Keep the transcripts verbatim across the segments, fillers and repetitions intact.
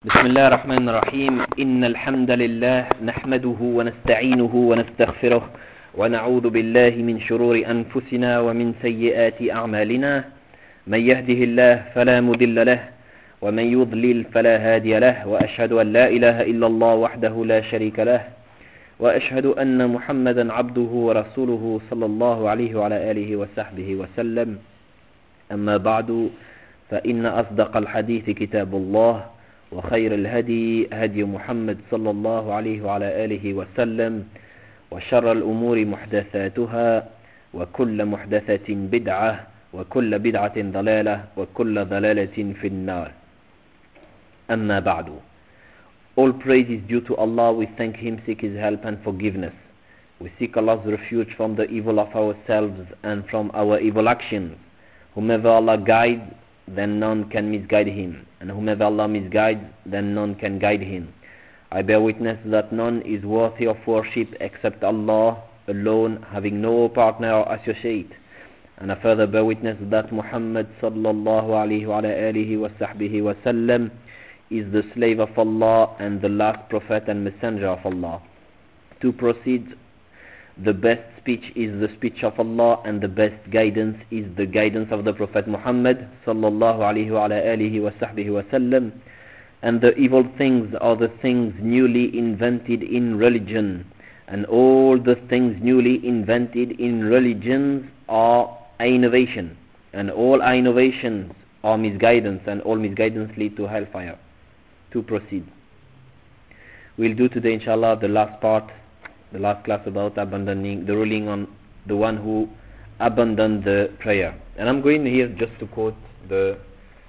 بسم الله الرحمن الرحيم إن الحمد لله نحمده ونستعينه ونستغفره ونعوذ بالله من شرور أنفسنا ومن سيئات أعمالنا من يهده الله فلا مضل له ومن يضلل فلا هادي له وأشهد أن لا إله إلا الله وحده لا شريك له وأشهد أن محمدا عبده ورسوله صلى الله عليه وعلى آله وصحبه وسلم. أما بعد، فإن أصدق الحديث كتاب الله، وخير الهدي هدي محمد صلى الله عليه وعلى آله وسلم، وشر الأمور محدثاتها، وكل محدثة بدعة، وكل بدعة ضلالة، وكل ضلالة في النار. أما بعد. All praise is due to Allah. We thank Him, seek His help and forgiveness. We seek Allah's refuge from the evil of ourselves and from our evil actions. Whomever Allah guides, then none can misguide him, and whomever Allah misguides, then none can guide him. I bear witness that none is worthy of worship except Allah alone, having no partner or associate. And I further bear witness that Muhammad sallallahu alayhi wa alihi wa sahbihi wa sallam is the slave of Allah and the last prophet and messenger of Allah. To proceed, the best speech is the speech of Allah, and the best guidance is the guidance of the Prophet Muhammad sallallahu alayhi wa alihi wa sahbihi wa sallam. And the evil things are the things newly invented in religion, and all the things newly invented in religions are innovation, and all innovations are misguidance, and all misguidance lead to hellfire. To proceed, we'll do today inshallah the last part, the last class about abandoning, the ruling on the one who abandoned the prayer. And I'm going here just to quote the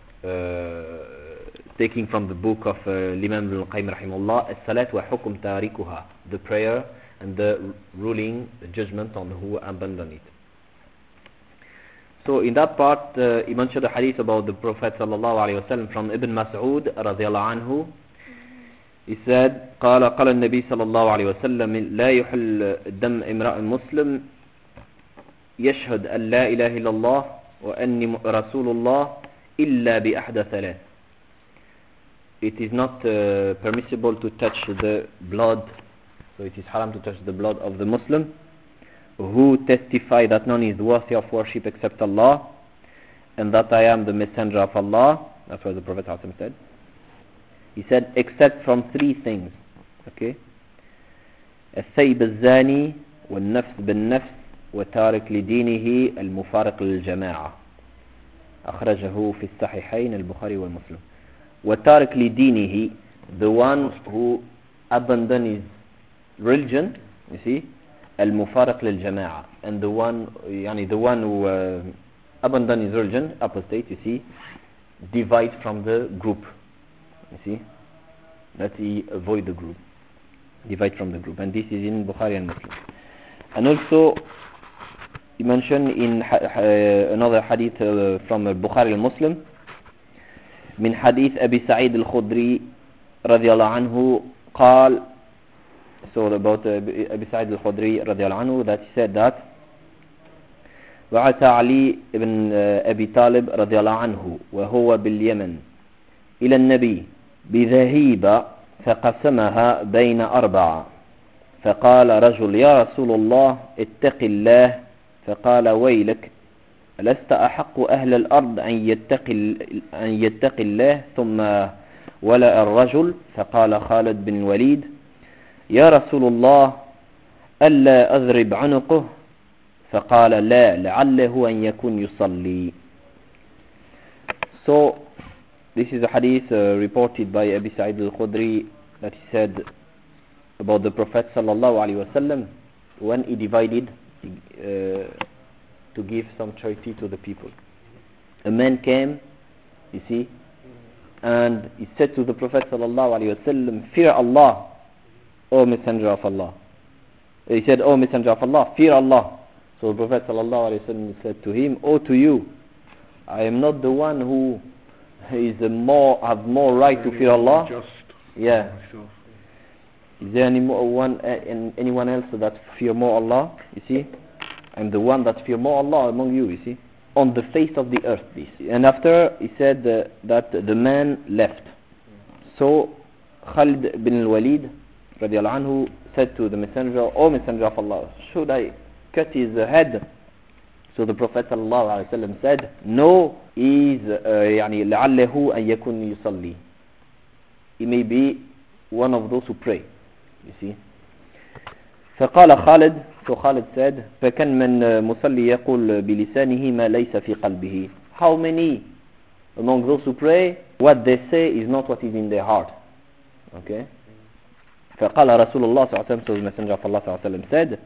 uh, taking from the book of uh, Imam Ibn Qayyim rahimahullah, as-salat wa hukm tarikuha, the prayer and the ruling, the judgment on who abandoned it. So in that part, uh, he mentioned a hadith about the Prophet sallallahu alayhi wa sallam from Ibn Mas'ud radiyallahu anhu. He said, قال قال النبي صلى الله عليه وسلم لا يحل دم امرأ مسلم يشهد أن لا إله إلا الله وأني رسول الله إلا بأحد ثلاث. It is not uh, permissible to touch the blood, so it is haram to touch the blood of the Muslim who testify that none is worthy of worship except Allah, and that I am the messenger of Allah. That's what the Prophet said. He said, except from three things. Okay? الثيب الزاني والنفس بالنفس وتارك لدينه المفارق للجماعة. أخرجه في الصحيحين البخاري والمسلم. وتارك لدينه, the one who abandoned his religion, you see, المفارق للجماعة, and the one, يعني the one who uh, abandoned his religion, apostate, you see, divide from the group. You see, that he avoid the group, divide from the group, and this is in Bukhari and Muslim. And also, he mentioned in ha- ha- another hadith uh, from Bukhari and Muslim, من حديث أبي سعيد الخدري رضي الله عنه قال, so about uh, Abi Sa'id al-Khudri رضي الله عنه, that he said that وعث علي ibn أبي طالب رضي الله عنه وهو باليمن إلى النبي بذهيبة فقسمها بين أربعة، فقال رجل يا رسول الله اتق الله، فقال ويلك لست أحق أهل الأرض أن يتقي, أن يتقي الله، ثم ولأ الرجل، فقال خالد بن الوليد يا رسول الله ألا أضرب عنقه، فقال لا لعله أن يكون يصلي. So this is a hadith uh, reported by Abi Sa'id al-Khudri, that he said about the Prophet sallallahu alaihi wasallam when he divided uh, to give some charity to the people. A man came, you see, and he said to the Prophet sallallahu alaihi wasallam, fear Allah, O Messenger of Allah. He said, O Messenger of Allah, fear Allah. So the Prophet sallallahu alaihi wasallam said to him, O to you, I am not the one who is a more have more right to fear Allah. Just yeah. Is there any more one uh, anyone else that fear more Allah? You see, I'm the one that fear more Allah among you. You see, on the face of the earth. This. And after he said uh, that the man left. So Khalid bin al-Walid radiallahu anhu said to the messenger, O messenger of Allah, should I cut his head? So the Prophet sallallahu alaihi wasallam said, no, is يعني لعله أن يكون يصلي. He may be one of those who pray. You see. فقال خالد, so Khalid said, فكان من مصلي يقول بلسانه ما ليس في قلبه. How many among those who pray, what they say is not what is in their heart. Okay. فقال رسول الله صلى الله عليه وسلم, so the messenger of Allah صلى الله عليه وسلم said,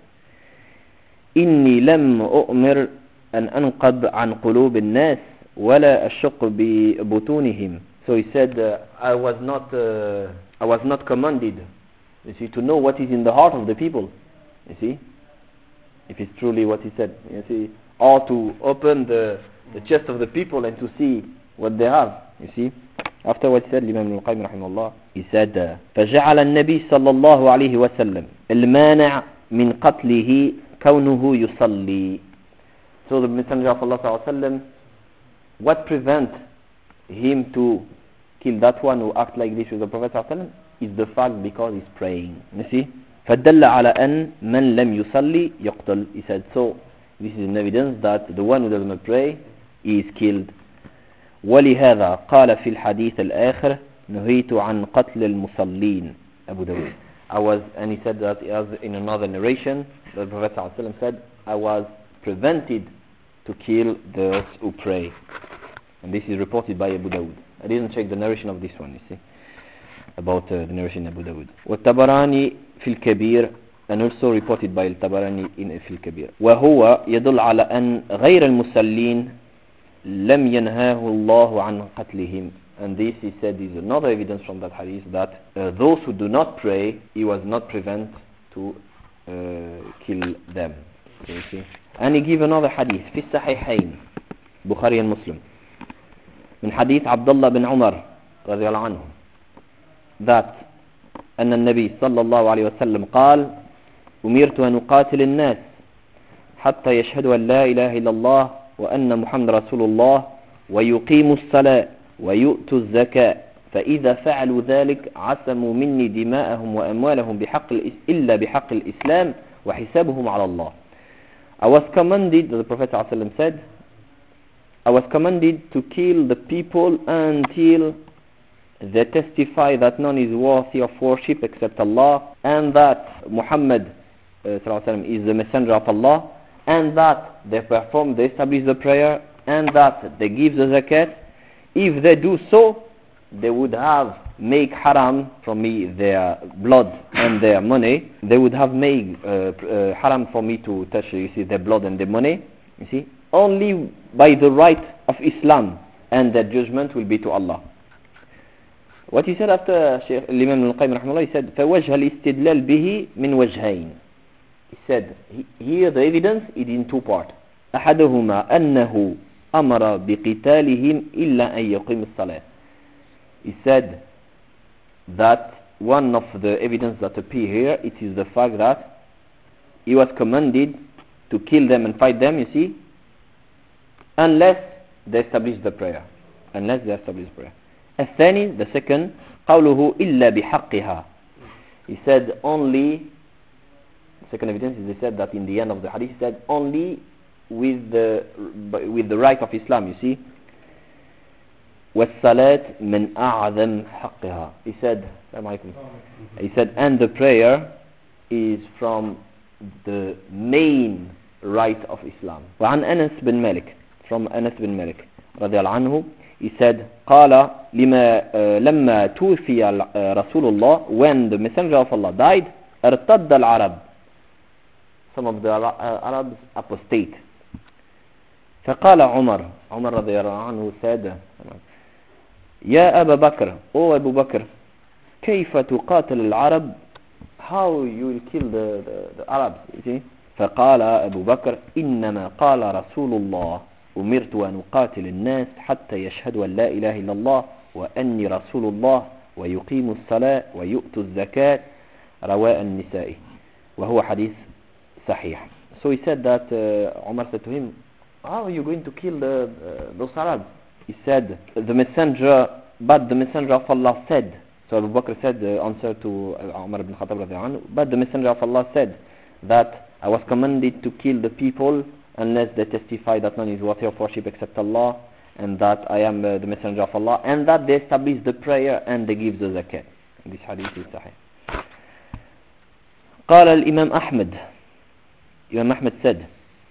إني لم أؤمر أن أنقض عن قلوب الناس ولا أشق ببطونهم. So he said, uh, I was not, uh, I was not commanded, you see, to know what is in the heart of the people. You see, if it's truly what he said, you see, or to open the, the chest of the people and to see what they have. You see, after what he said, Imam al-Qayyim rahimahullah, he said, uh, فجعل النبي صلى الله عليه وسلم المانع من قتله كونه يصلي. So the Messenger of Allah صلى الله عليه وسلم, what prevent him to kill that one who act like this with the Prophet صلى الله عليه وسلم is the fact because he's praying. You see, فدل على أن من لم يصلي يقتل. He said, so this is an evidence that the one who does not pray is killed. ولهذا قال في الحديث الآخر نهيت عن قتل المصلين. Abu Dawud. I was, and he said that as in another narration, the Prophet ﷺ said, I was prevented to kill those who pray. And this is reported by Abu Dawud. I didn't check the narration of this one, you see, about uh, the narration of Abu Dawud. والطبراني في الكبير, and also reported by الطبراني in في الكبير. وهو يدل على أن غير المصلين لم ينهاه الله عن قتلهم. And this, he said, is another evidence from that hadith that uh, those who do not pray, he was not prevent to uh, kill them. Okay, you see? And he gave another hadith في الصحيحين Bukhari and Muslim من حديث عبد الله بن عمر رضي الله عنه that أن النبي صلى الله عليه وسلم قال أمرت أن أقاتل الناس حتى يشهدوا أن لا إله إلا الله وأن محمد رسول الله ويقيموا الصلاة ويؤتوا الزكاة فإذا فعلوا ذلك عصموا مني دماءهم وأموالهم بحق إلا بحق الإسلام وحسابهم على الله. I was commanded, the Prophet ﷺ said, I was commanded to kill the people until they testify that none is worthy of worship except Allah, and that Muhammad uh, ﷺ is the messenger of Allah, and that they perform, they establish the prayer, and that they give the zakat. If they do so, they would have make haram from me their blood and their money. They would have made uh, uh, haram for me to touch, you see, their blood and their money. You see, only by the right of Islam, and their judgment will be to Allah. What he said after Shaykh Imam al-Qayyim rahimahullah, he said, فَوَجْهَ الْإِسْتِدْلَالِ بِهِ مِنْ وَجْهَيْنِ. He said, here the evidence is in two parts. أحدهما أنه أمر بقتالهم إلا أن يقيم الصلاة. He said that one of the evidence that appear here, it is the fact that he was commanded to kill them and fight them, you see, unless they establish the prayer. Unless they establish prayer. الثاني, the second, قوله إلا بحقها. He said only, the second evidence is he said that in the end of the hadith, he said only with the with the right of Islam, you see. والصلاة من أعظم حقها. He said, he said, and the prayer is from the main right of Islam. وعن أنس بن مالك, from Anas bin Malik رضي الله عنه, he said, قال لما uh, لما توفي uh, رسول الله, when the messenger of Allah died, ارتد العرب, some of the Arabs apostate. فقال عمر, عمر رضي الله عنه said, يا أبا بكر, O Abu Bakr, كيف تقاتل العرب, how you will kill the, the, the Arabs, you see? فقال أبو بكر إنما قال رسول الله أمرت أن أقاتل الناس حتى يشهدوا أن لا إله إلا الله وأني رسول الله ويقيموا الصلاة ويؤتوا الزكاة رواء النساء وهو حديث صحيح. So he said that uh, Umar said to him, how are you going to kill the, uh, those Arabs? He said, the messenger, but the messenger of Allah said, So Abu Bakr said the answer to Umar ibn Khattab radiallahu anhu, but the Messenger of Allah said that I was commanded to kill the people unless they testify that none is worthy of worship except Allah, and that I am uh, the Messenger of Allah, and that they establish the prayer and they give the zakat. This hadith is sahih. قال الإمام أحمد Imam Ahmad said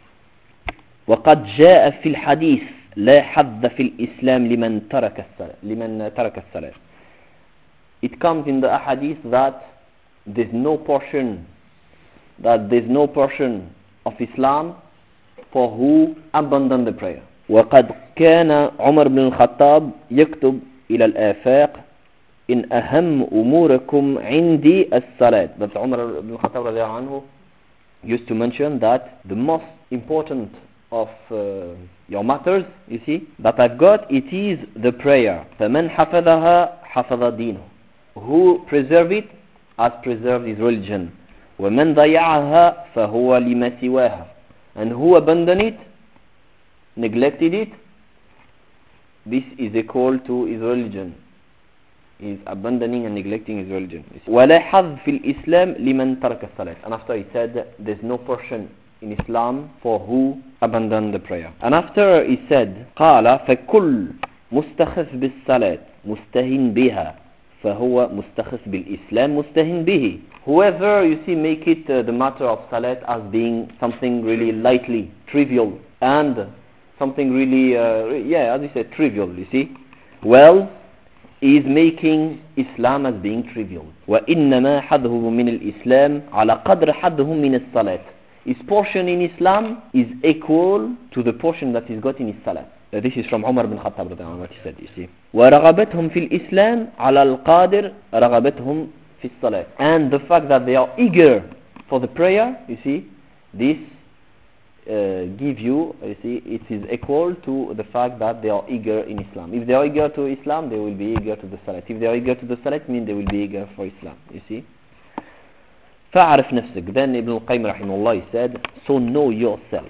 وقد جاء في الحديث لا حظ في الإسلام لمن ترك الصلاة لمن ترك الصلاة. It comes in the ahadith that there's no portion that there's no portion of Islam for who abandon the prayer. وقد كان عمر بن الخطاب يكتب إلى الآفاق إن أهم أموركم عندي الصلاة. But Umar ibn Khattab radiallahu anhu used to mention that the most important of uh, your matters, you see, that I've got, it is the prayer. فَمَنْ حَفَظَهَا حَفَظَ دِينُهُ. Who preserve it has preserved his religion. وَمَنْ ضَيَعَهَا فَهُوَ لِمَا سِوَاهَا. And who abandoned it, neglected it, this is equal to his religion. He is abandoning and neglecting his religion. وَلَا حَظْ فِي الْإِسْلَامِ لِمَنْ تَرَكَ الصَّلَاةِ. And after he said there's no portion in Islam for who abandon the prayer. And after he said قال فكل مستخف بالصلاة مستهين بها فهو مستخف بالإسلام مستهين به. Whoever you see make it uh, the matter of salat as being something really lightly trivial and something really uh, yeah as you said trivial, you see, well, he is making Islam as being trivial. وإنما حظه من الإسلام على قدر حظه من الصلاة. His portion in Islam is equal to the portion that he's got in his salah. Uh, this is from Umar bin Khattab, what he said, you see. وَرَغَبَتْهُمْ فِي الْإِسْلَامِ عَلَى الْقَادِرِ رَغَبَتْهُمْ فِي الصَّلَاةِ. And the fact that they are eager for the prayer, you see, this uh, give you, you see, it is equal to the fact that they are eager in Islam. If they are eager to Islam, they will be eager to the salah. If they are eager to the salah, it means they will be eager for Islam, you see. فَعْرِفْ نَفْسِك. Then Ibn al-Qayyim rahimahullah said, so know yourself.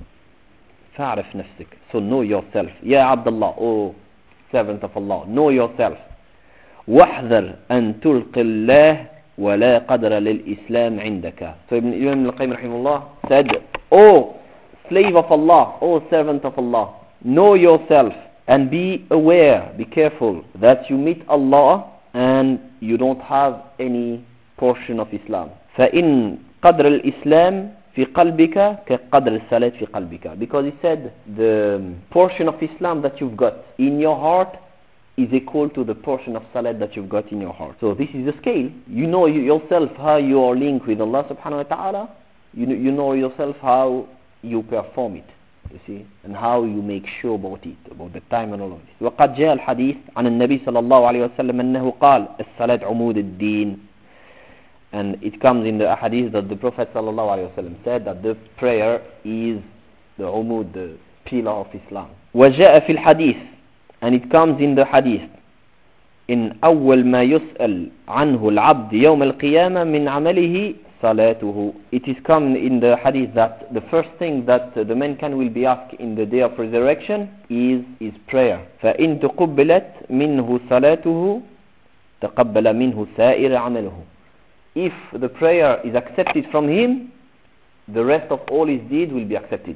فَعْرِفْ نَفْسِك. So know yourself. Ya Abdullah, oh servant of Allah, know yourself. وَاحْذَرْ أَن تُلْقِ اللَّهِ وَلَا قَدْرَ لِلْإِسْلام عِنْدَكَ. So Ibn al-Qayyim rahimahullah said, oh slave of Allah, oh servant of Allah, know yourself and be aware, be careful that you meet Allah and you don't have any portion of Islam. فإن قدر الإسلام في قلبك كقدر الصلاة في قلبك. Because he said the portion of Islam that you've got in your heart is equal to the portion of salat that you've got in your heart. So this is the scale. You know yourself how you are linked with Allah subhanahu wa ta'ala. You know, you know yourself how you perform it, you see, and how you make sure about it, about the time and all of this. وقد جاء الحديث عن النبي صلى الله عليه وسلم أنه قال الصلاة عمود الدين. And it comes in the hadith that the Prophet sallallahu alaihi wasallam said that the prayer is the umud, the pillar of Islam. وجاء في الحديث, and it comes in the hadith, إن أول ما يسأل عنه العبد يوم القيامة من عمله صلاته. It is come in the hadith that the first thing that the mankind will be asked in the day of resurrection is his prayer. فإن تقبلت منه صلاته تقبل منه سائر عمله. If the prayer is accepted from him, the rest of all his deeds will be accepted.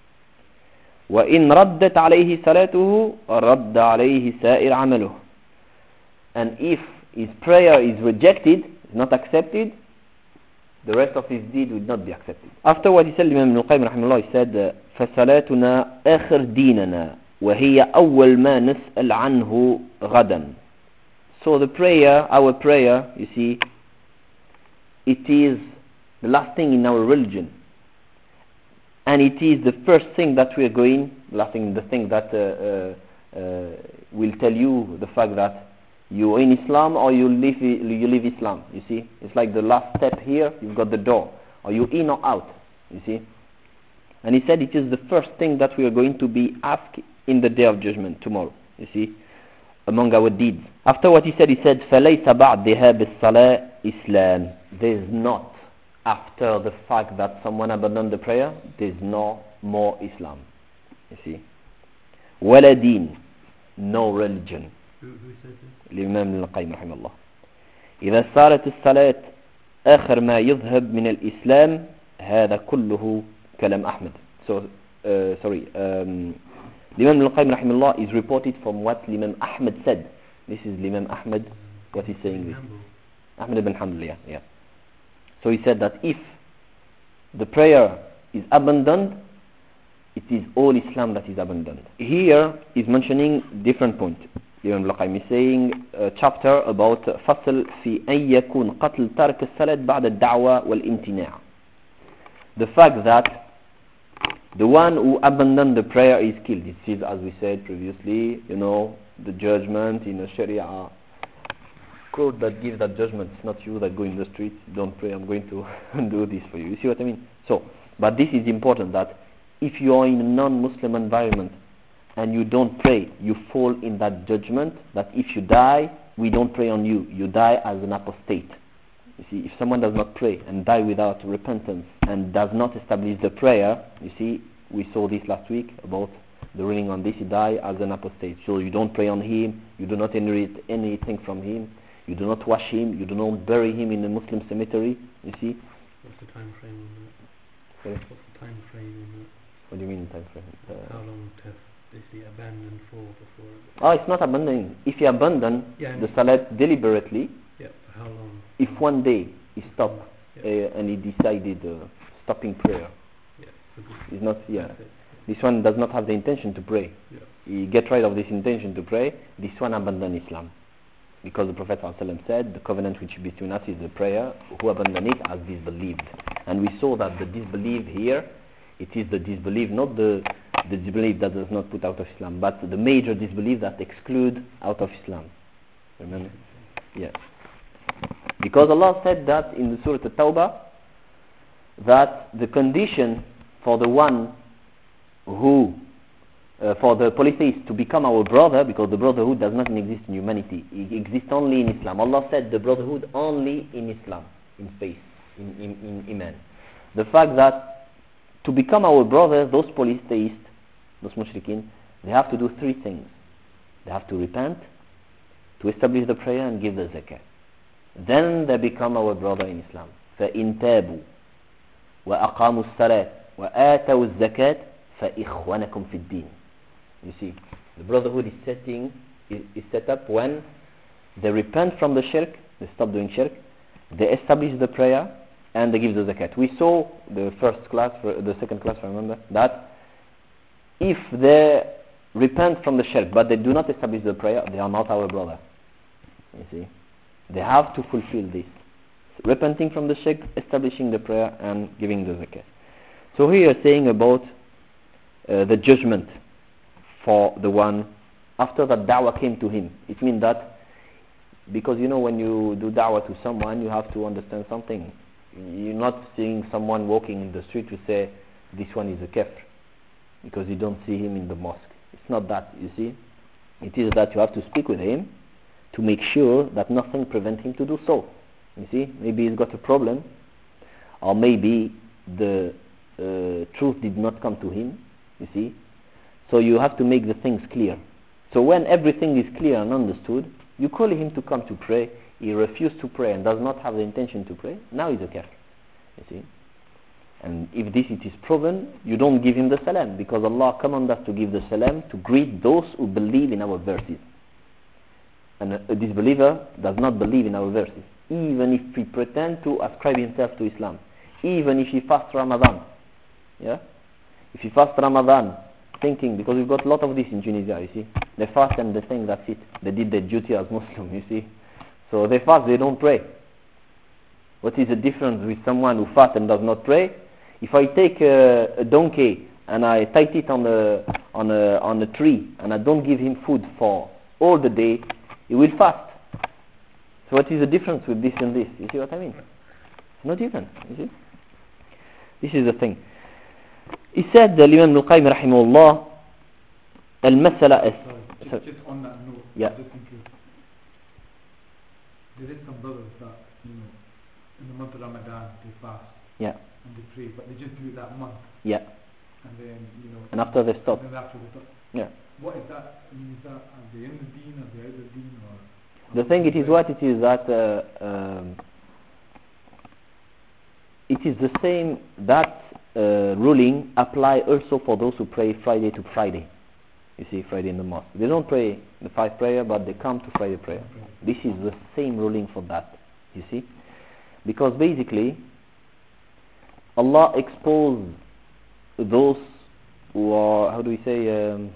وَإِنْ رَدَّتْ عَلَيْهِ صَلَاتُهُ رَدَّ عَلَيْهِ سَائِرْ عَمَلُهُ. And if his prayer is rejected, is not accepted, the rest of his deed will not be accepted. After what he said, Imam Ibn al-Qayyim rahimahullah, he said, فَصَلَاتُنَا آخِرْ دِينَنَا وَهِيَ أَوَّلْ مَا نَسْأَلْ عَنْهُ غَدًا. So the prayer, our prayer, you see, it is the last thing in our religion, and it is the first thing that we are going, the last thing, the thing that uh, uh, uh, will tell you the fact that you are in Islam or you leave, you leave Islam. You see, it's like the last step here. You've got the door, or you in or out. You see, and he said it is the first thing that we are going to be asked in the day of judgment tomorrow. You see, among our deeds. After what he said, he said, فَلَيْسَ بَعْدِهَا بِالصَّلَاةِ إِسْلَامٍ. There is not, after the fact that someone abandoned the prayer, there is no more Islam. You see, وَلَا دِينٍ, no religion. Who, who said this? Imam al-Qayyim rahimahullah. إذا صارت الصلاة آخر ما يذهب من الإسلام هذا كله كلام أحمد. So, uh, sorry, um, Imam al-Qayyim rahimahullah is reported from what Imam Ahmad said. This is Imam Ahmad, what he's saying this. Ahmad ibn Hanbal, yeah, yeah. So he said that if the prayer is abandoned, it is all Islam that is abandoned. Here is mentioning different point. Imam al-Qayyim is saying a chapter about فصل في أن يكون قتل تارك الصلاة بعد الدعوة والامتناع. The fact that the one who abandoned the prayer is killed. It is, as we said previously, you know, the judgment in the Sharia court that gives that judgment. It's not you that go in the street, don't pray, I'm going to do this for you. You see what I mean? So, but this is important, that if you are in a non-Muslim environment and you don't pray, you fall in that judgment that if you die, we don't pray on you. You die as an apostate. You see, if someone does not pray and die without repentance and does not establish the prayer, you see, we saw this last week about the ruling on this, he died as an apostate. So you don't pray on him, you do not inherit anything from him, you do not wash him, you do not bury him in a Muslim cemetery, you see. What's the time frame on that? Sorry? What's the time frame on that? What do you mean time frame? Uh, How long have is he abandoned for before? Oh, it's not abandoning. If you abandon yeah, the salat deliberately, yeah, for how long? If one day he stopped yeah. uh, and he decided uh, stopping prayer, yeah, he's not, yeah, this one does not have the intention to pray. Yeah. He get rid of this intention to pray, this one abandon Islam. Because the Prophet ﷺ said, the covenant which between us is the prayer, who abandon it has disbelieved. And we saw that the disbelief here, it is the disbelief, not the, the disbelief that does not put out of Islam, but the major disbelief that exclude out of Islam. Remember? Yeah. Because Allah said that in the Surah At-Tawbah, that the condition for the one who Uh, for the polytheist to become our brother, because the brotherhood does not exist in humanity, it exists only in Islam. Allah said the brotherhood only in Islam, in faith, in, in, in Iman. The fact that to become our brother, those polytheists, those mushrikeen, they have to do three things. They have to repent, to establish the prayer and give the zakah. Then they become our brother in Islam. فَإِن تَابُوا وَأَقَامُوا الصَّلَاةَ وَآتَوُا الزَّكَاةَ فَإِخْوَانَكُمْ فِي الدِّينِ. You see, the brotherhood is setting is, is set up when they repent from the shirk, they stop doing shirk, they establish the prayer, and they give the zakat. We saw the first class, the second class, remember, that if they repent from the shirk but they do not establish the prayer, they are not our brother. You see, they have to fulfill this: repenting from the shirk, establishing the prayer, and giving the zakat. So here you're saying about uh, the judgment for the one after that da'wah came to him. It means that, because you know when you do da'wah to someone, you have to understand something. You're not seeing someone walking in the street to say this one is a kafir because you don't see him in the mosque. It's not that, you see. It is that you have to speak with him to make sure that nothing prevents him to do so. You see, maybe he's got a problem, or maybe the uh, truth did not come to him, you see. So you have to make the things clear. So when everything is clear and understood, you call him to come to pray. He refused to pray and does not have the intention to pray. Now he's a kafir. You see. And if this it is proven, you don't give him the salam, because Allah commanded us to give the salam to greet those who believe in our verses. And a, a disbeliever does not believe in our verses, even if he pretend to ascribe himself to Islam, even if he fasts Ramadan. Yeah. If he fasts Ramadan, thinking, because we've got a lot of this in Tunisia, you see. They fast and they think that's it. They did their duty as Muslim, you see. So they fast, they don't pray. What is the difference with someone who fasts and does not pray? If I take a, a donkey and I tie it on a, on, a, on a tree and I don't give him food for all the day, he will fast. So what is the difference with this and this? You see what I mean? It's not different, you see. This is the thing. He said, the Imam al-Qayyim rahimahullah, al-masala is... Just, just on that note, yeah. just in case, there is some brothers that, you know, in the month of Ramadan, they fast, yeah, and they pray, but they just do it that month. Yeah. And then, you know... And after they stop. And then after they stop. Yeah. What is that? I mean, is that, are they in the deen, are they out of the deen, or... The thing it is what it is that uh, um, it is the same, that uh, ruling apply also for those who pray Friday to Friday. You see, Friday in the mosque. They don't pray the five prayer, but they come to Friday prayer. This is the same ruling for that. You see? Because basically, Allah exposed those who are, how do we say, um,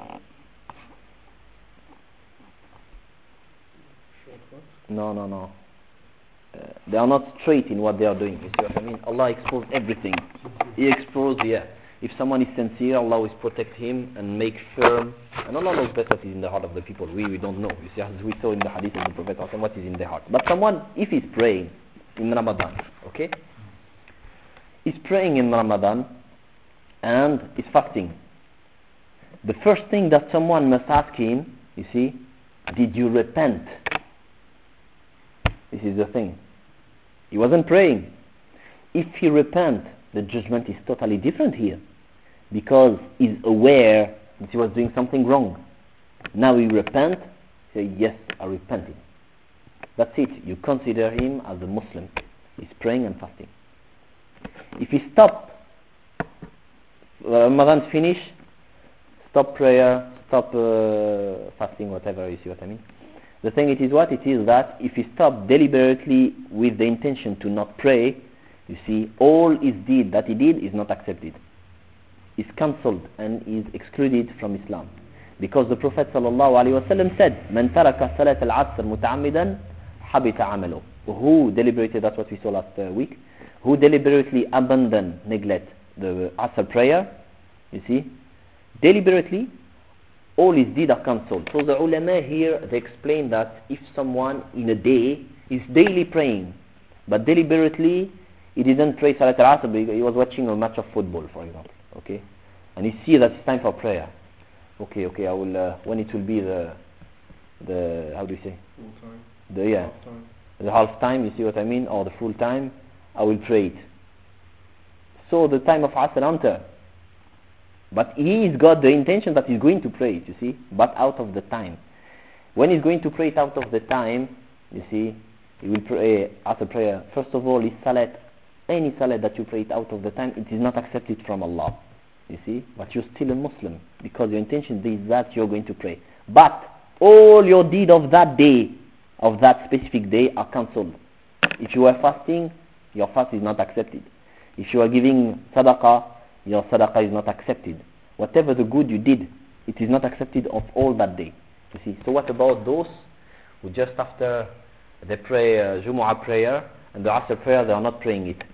no, no, no. Uh, they are not straight in what they are doing. You see what I mean? Allah exposed everything. He exposed, yeah. If someone is sincere, Allah will protect him and make firm. And Allah knows better what is in the heart of the people. We, we don't know. You see, as we saw in the hadith of the Prophet, what is in their heart. But someone, if he's praying in Ramadan, okay? He's praying in Ramadan and is fasting. The first thing that someone must ask him, you see, did you repent? This is the thing. He wasn't praying. If he repent, the judgment is totally different here, because he's aware that he was doing something wrong. Now he repent, say yes, I repented. That's it. You consider him as a Muslim. He's praying and fasting. If he stop, Ramadan's finish, stop prayer, stop uh, fasting, whatever, you see what I mean? The thing it is what it is that if he stop deliberately with the intention to not pray, you see, all his deed that he did is not accepted. Is cancelled and is excluded from Islam. Because the Prophet ﷺ said, "Man taraka salat al-asr muta'ammidan habita amalu." Who deliberated, that's what we saw last uh, week, who deliberately abandon, neglect the Asr prayer, you see, deliberately, all his deeds are cancelled. So the ulama here, they explain that if someone in a day is daily praying, but deliberately he didn't pray Salat al-Asr because he was watching a match of football, for example, okay, and he sees that it's time for prayer. Okay, okay, I will, uh, when it will be the, the, how do you say? Full time. The, yeah, Half time. the half time, you see what I mean, or the full time, I will pray it. So the time of Asr enter. But he's got the intention that he's going to pray it, you see, but out of the time. When he's going to pray it out of the time, you see, he will pray after prayer. First of all, his salat, any salat that you pray it out of the time, it is not accepted from Allah, you see, but you're still a Muslim, because your intention is that you're going to pray. But all your deed of that day, of that specific day, are cancelled. If you are fasting, your fast is not accepted. If you are giving sadaqah, your sadaqah is not accepted. Whatever the good you did, it is not accepted of all that day. You see. So what about those who just after they pray uh, Jumu'ah prayer and the Asr prayer, they are not praying it,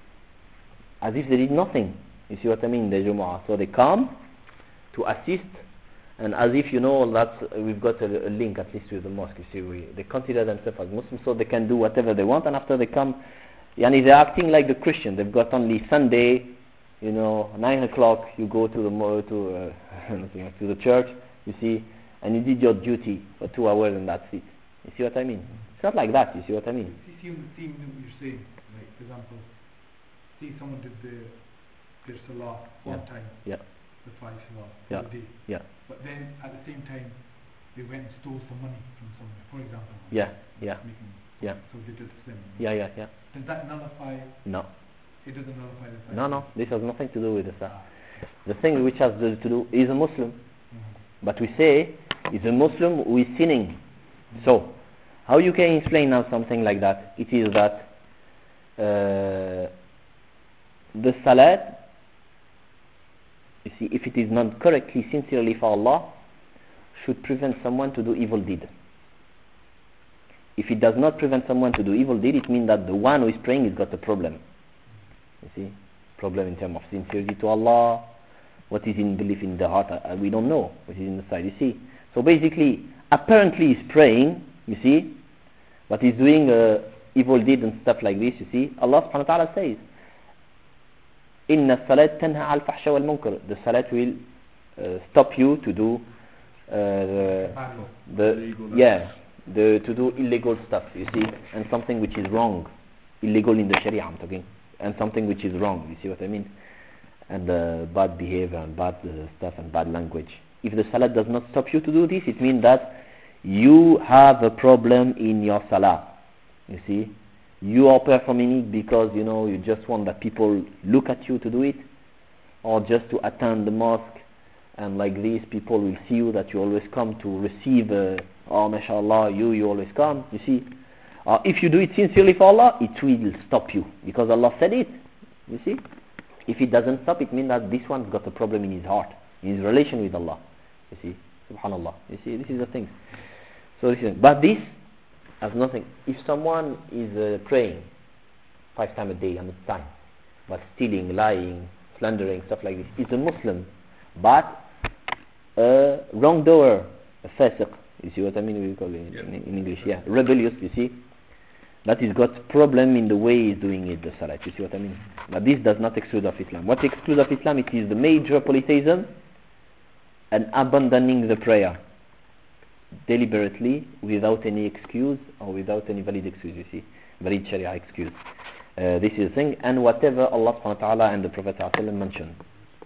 as if they did nothing. You see what I mean? The Jumu'ah. So they come to assist, and as if, you know, that we've got a, a link at least with the mosque. You see, we, they consider themselves as Muslims, so they can do whatever they want, and after they come, yani they're acting like the Christian. They've got only Sunday, you know, nine o'clock you go to the mo- to uh, to the church, you see, and you did your duty for two hours and that's it. You see what I mean? It's not like that. You see what I mean? See, see, see what you're saying. Like, for example, see someone did the their salah one Yeah. time, Yeah. the five salah Yeah. for the day, Yeah. but then at the same time they went and stole some money from somewhere, for example. Yeah. Yeah. Making, Yeah. So they did the same. Yeah. Yeah. Yeah. Does that nullify? No. It doesn't nullify the five. No. No. This has nothing to do with the salah. The thing which has to do is a Muslim, Mm-hmm. but we say is a Muslim who is sinning. Mm-hmm. So how you can explain now something like that? It is that uh, the salat, you see, if it is not correctly, sincerely for Allah, should prevent someone to do evil deed. If it does not prevent someone to do evil deed, it means that the one who is praying has got a problem. You see, problem in terms of sincerity to Allah, what is in belief in the heart, uh, we don't know what is inside, you see. So basically, apparently he's praying, you see, but he's doing uh, evil deed and stuff like this, you see. Allah subhanahu wa ta'ala says, Inna salat tanha al fahsha wal munkar. The salat will uh, stop you to do uh, the, the yeah, the to do illegal stuff, you see, and something which is wrong, illegal in the Sharia I'm talking, and something which is wrong, you see what I mean, and uh, bad behavior and bad uh, stuff and bad language. If the salat does not stop you to do this, it means that you have a problem in your salah. You see, you are performing it because you know you just want that people look at you to do it, or just to attend the mosque, and like this people will see you that you always come to receive. Uh, oh, mashallah, you you always come. You see, uh, if you do it sincerely for Allah, it will stop you because Allah said it. You see, if it doesn't stop, it means that this one's got a problem in his heart, in his relation with Allah. You see, subhanallah. You see, this is the thing. So this is, but this has nothing. If someone is uh, praying five times a day, hundred times, but stealing, lying, slandering, stuff like this, he's a Muslim, but a wrongdoer, a fasiq. You see what I mean? We call it Yeah. in, in English, yeah, rebellious. You see, that he's got problem in the way he's doing it, the salat. You see what I mean? But this does not exclude of Islam. What excludes of Islam? It is the major polytheism and abandoning the prayer deliberately without any excuse or without any valid excuse. You see, valid Sharia excuse. Uh, this is the thing, and whatever Allah subhanahu wa ta'ala and the Prophet sallallahu alaihi wasallam mentioned.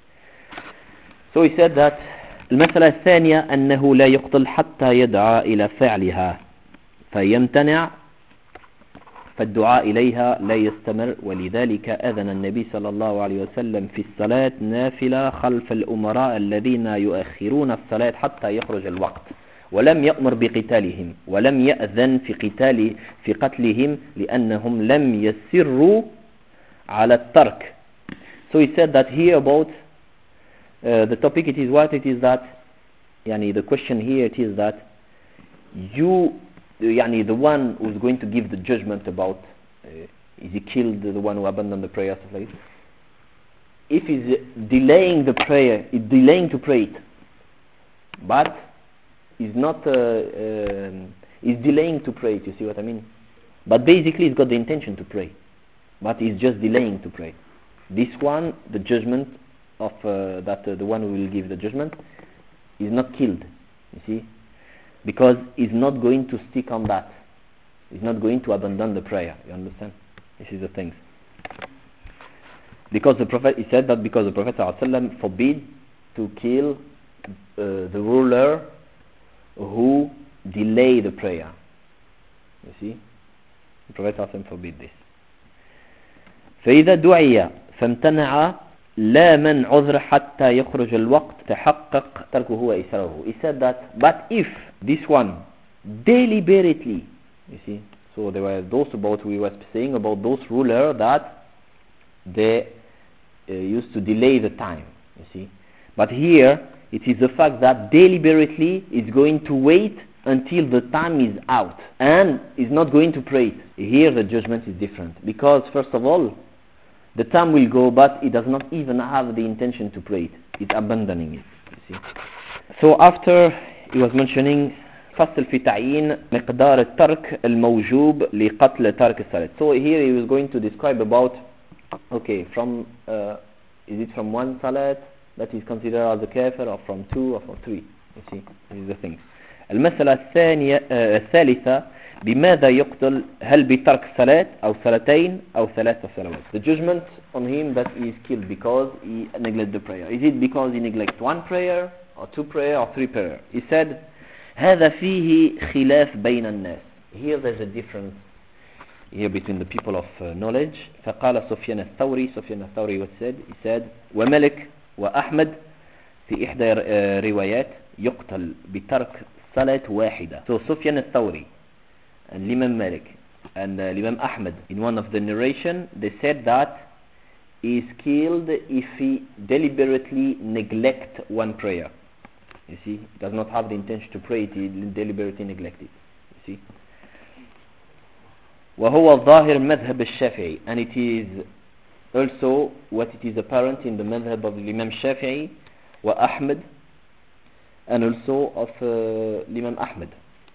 So he said that المسألة الثانية أنه لا يقتل حتى يدعى إلى فعلها فيمتنع فالدعاء إليها لا يستمر ولذلك أذن النبي صلى الله عليه وسلم في الصلاة نافلة خلف الأمراء الذين يؤخرون الصلاة حتى يخرج الوقت ولم يأمر بقتالهم ولم يأذن في قتال في قتلهم لأنهم لم يسروا على الترك. So he said that here about uh, the topic, it is what it is that يعني the question here it is that you يعني the one who is going to give the judgment about uh, is he killed the one who abandoned the prayer, stuff like this. If he's delaying the prayer, is delaying to pray it, but is not uh, uh, is delaying to pray it, you see what I mean? But basically he's got the intention to pray, but he's just delaying to pray. This one, the judgment of uh, that uh, the one who will give the judgment is not killed, you see, because he's not going to stick on that. He's not going to abandon the prayer. You understand? This is the thing. Because the Prophet, he said that because the Prophet ﷺ forbid to kill uh, the ruler who delay the prayer. You see? The Prophet ﷺ forbid this. فإذا دعي فامتنع لا من عذر حتى يخرج الوقت تحقق تركه وإسره. He said that, but if this one deliberately, you see, so there were those about, we were saying about those rulers that they uh, used to delay the time, you see. But here, it is the fact that deliberately is going to wait until the time is out and is not going to pray it. Here the judgment is different, because first of all, the time will go, but it does not even have the intention to pray it. It's abandoning it, you see. So after he was mentioning فصل في تعيين مقدار الترك الموجوب لقتل تارك الصلاة. So here he was going to describe about, okay, from uh, is it from one salat that is considered as a kafir, or from two, or from three? You see, these are the things. المسألة الثانية uh, الثالثة بماذا يقتل؟ هل بترك صلاة أو صلاتين أو ثلاث صلوات? The judgment on him that he is killed because he neglected the prayer. Is it because he neglects one prayer, or two prayer, or three prayer? He said هذا فيه خلاف بين الناس. Here there's a difference here between the people of uh, knowledge. فقال سفيان الثوري, سفيان الثوري what said, he said وملك وأحمد في إحدى روايات يقتل بترك صلاة واحدة. So Sufyan al-Thawri and Imam Malik and uh, Imam Ahmad, in one of the narration, they said that he is killed if he deliberately neglect one prayer. You see, he does not have the intention to pray it, he deliberately neglect it. You see. وهو ظاهر مذهب الشافعي, and it is also what it is apparent in the madhab of Imam Shafi'i wa Ahmad, and also of uh, Imam Ahmad.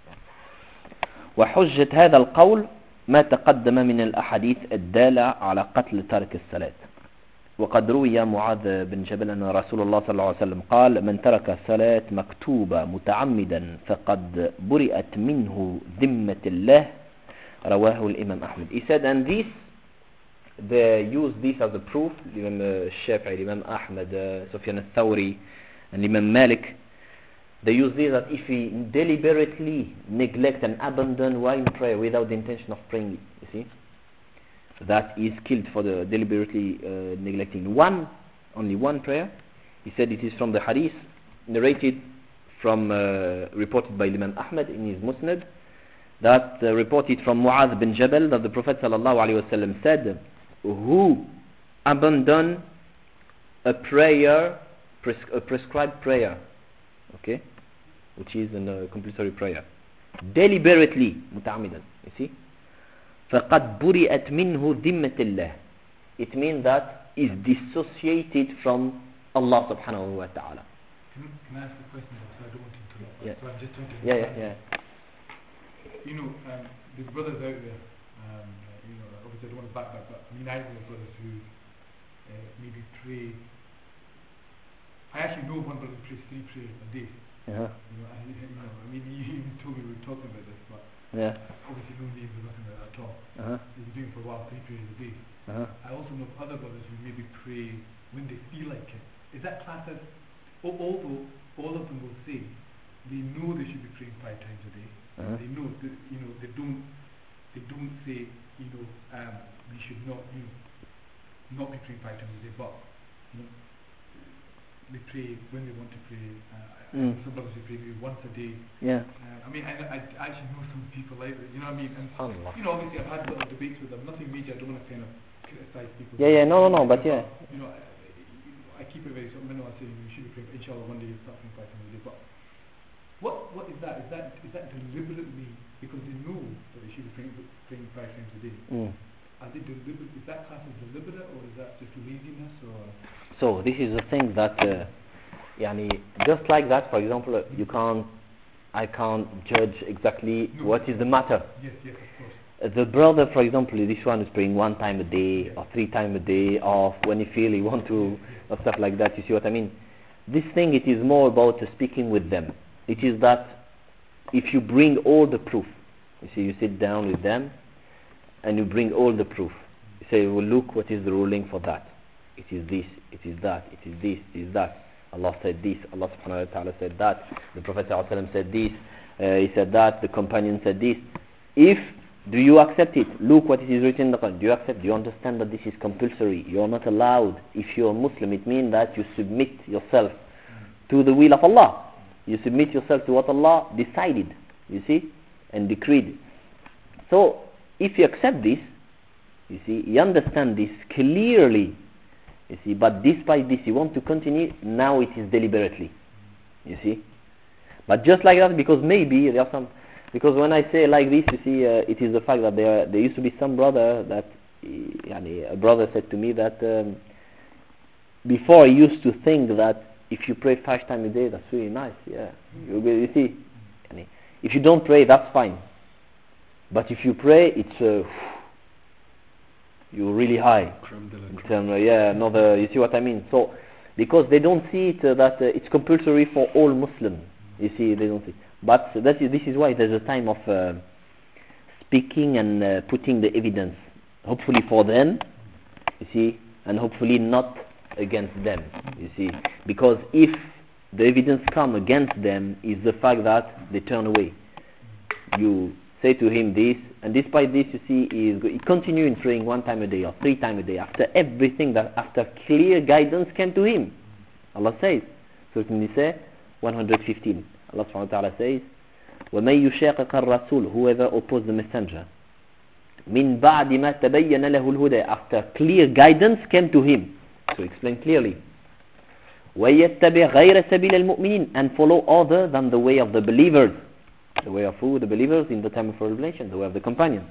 وحجة هذا القول ما تقدم من الأحاديث الدالة على قتل تارك الصلاة. وقد روي معاذ بن جبل أن رسول الله صلى الله عليه وسلم قال من ترك الصلاة مكتوبة متعمدا فقد برئت منه ذمة الله. رواه الإمام أحمد. He said, and this, they use this as a proof, Imam Shafi'i, Imam Ahmad, uh, Sufyan al-Thawri, and Imam Malik, They use this that if he deliberately neglect and abandon while prayer without the intention of praying, you see, that is killed for the deliberately uh, neglecting one, only one prayer. He said it is from the hadith narrated from, uh, reported by Imam Ahmad in his Musnad, that uh, reported from Mu'adh bin Jabal that the Prophet sallallahu alaihi wasallam said, who abandon a prayer, pres- a prescribed prayer, okay, which is a uh, compulsory prayer, deliberately, متعمدا, you see, فَقَدْ بُرِئَتْ مِنْهُ ذِمَّةِ اللَّهِ. It means that is dissociated from Allah subhanahu wa ta'ala. Can, can I ask a question? So I don't want to interrupt. Yeah. So I'm just trying to Yeah, yeah, understand. yeah. You know, um, there's brothers out there, um, uh, you know, obviously I don't want to back that, but I mean, I know brothers who uh, maybe pray. I actually know one brother who prays three prayers a day. Uh-huh. You know, I, you know, I mean, you even told me we were talking about this, but Yeah. obviously no names or nothing like that at all. Uh-huh. They've been doing it for a while, three prayers a day. Uh-huh. I also know other brothers who maybe pray when they feel like it. Is that classed as, al- although all of them will say they know they should be praying five times a day. Uh-huh. They know, that, you know, they don't, they don't say, you know, um, we should not, you know, not be praying five times a day, but you know, they pray when they want to pray. Uh, Mm. Some brothers who pray maybe once a day. Yeah. Uh, I mean, I, I, I actually know some people like that, you know what I mean? And, SubhanAllah. you know, obviously I've had little debates with them, nothing major, I don't want to kind of criticize people. Yeah, yeah, no, no, no, but yeah. You know, I, I keep it very sort of minimal, I say, you know, you should be praying, inshallah, one day you'll start praying five times a day, but what, what is that? Is that, is that deliberately, because they know that they should be praying, praying five times a day? Mm. Are they deliberate, is that class as deliberate, or is that just laziness, or? So this is the thing that, uh, yani, just like that, for example, uh, you can't, I can't judge exactly No. what is the matter. Yes, yes, of course. Uh, The brother, for example, this one is praying one time a day or three times a day, or when he feel he want to, or stuff like that. You see what I mean? This thing, it is more about uh, speaking with them. It is that if you bring all the proof, you see, you sit down with them, and you bring all the proof. You say, well, look, what is the ruling for that? It is this, it is that, it is this, it is that. Allah said this, Allah subhanahu wa ta'ala said that, the Prophet sallallahu alaihi wasallam said this, uh, he said that, the companion said this. If, do you accept it? Look what it is written in the Quran. Do you accept? Do you understand that this is compulsory? You are not allowed. If you are Muslim, it means that you submit yourself to the will of Allah. You submit yourself to what Allah decided, you see, and decreed. So, if you accept this, you see, you understand this clearly, you see, but despite this you want to continue, now it is deliberately, you see. But just like that, because maybe there are some, because when I say like this, you see, uh, it is the fact that there there used to be some brother that, yani, a brother said to me that um, before he used to think that if you pray five times a day, that's really nice, yeah. You, you see, yani, if you don't pray, that's fine. But if you pray, it's uh, you're really high. Creme de la In creme. term, uh, yeah, another. You see what I mean? So, because they don't see it uh, that uh, it's compulsory for all Muslims. You see, they don't see. But that is, this is why there's a time of uh, speaking and uh, putting the evidence. Hopefully for them, you see, and hopefully not against them. You see, because if the evidence come against them, is the fact that they turn away. You say to him this, and despite this, you see, he is he continuing praying one time a day or three times a day after everything that after clear guidance came to him. Allah says, Surah An-Nisa one hundred fifteen. Allah subhanahu wa ta'ala says, وَمَن يُشَاقِقَ الرَّسُولُ, whoever opposes the messenger, مِن بَعْدِ مَا تَبَيَّنَ لَهُ الْهُدَى, after clear guidance came to him. So explain clearly. وَيَتَّبِعْ غَيْرَ سَبِيلَ الْمُؤْمِنِينَ, and follow other than the way of the believers. The way of who? The believers in the time of revelation, the way of the companion.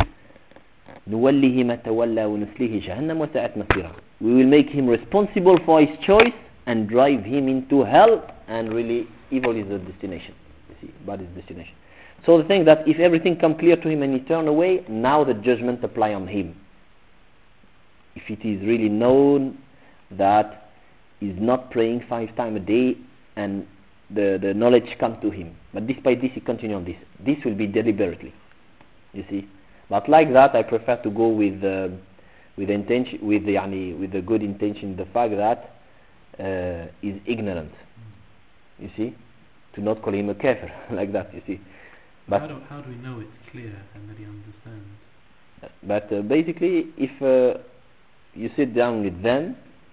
نُوَلِّهِ مَا تَوَلَّى وَنُسْلِهِ جَهَنَّمَ وَسَاءَتْ مَصِيرًا. We will make him responsible for his choice and drive him into hell, and really evil is the destination. You see, bad is the destination. So the thing that if everything come clear to him and he turn away, now the judgment apply on him. If it is really known that he's not praying five times a day and the, the knowledge come to him, but despite this he continue on this, this will be deliberately, you see. But like that, I prefer to go with uh, with intention, with the yani, with the good intention, the fact that uh, is ignorant, you see, to not call him a kafir like that, you see. But how do how do we know it's clear and that he understands? but uh, basically, if uh, you sit down with them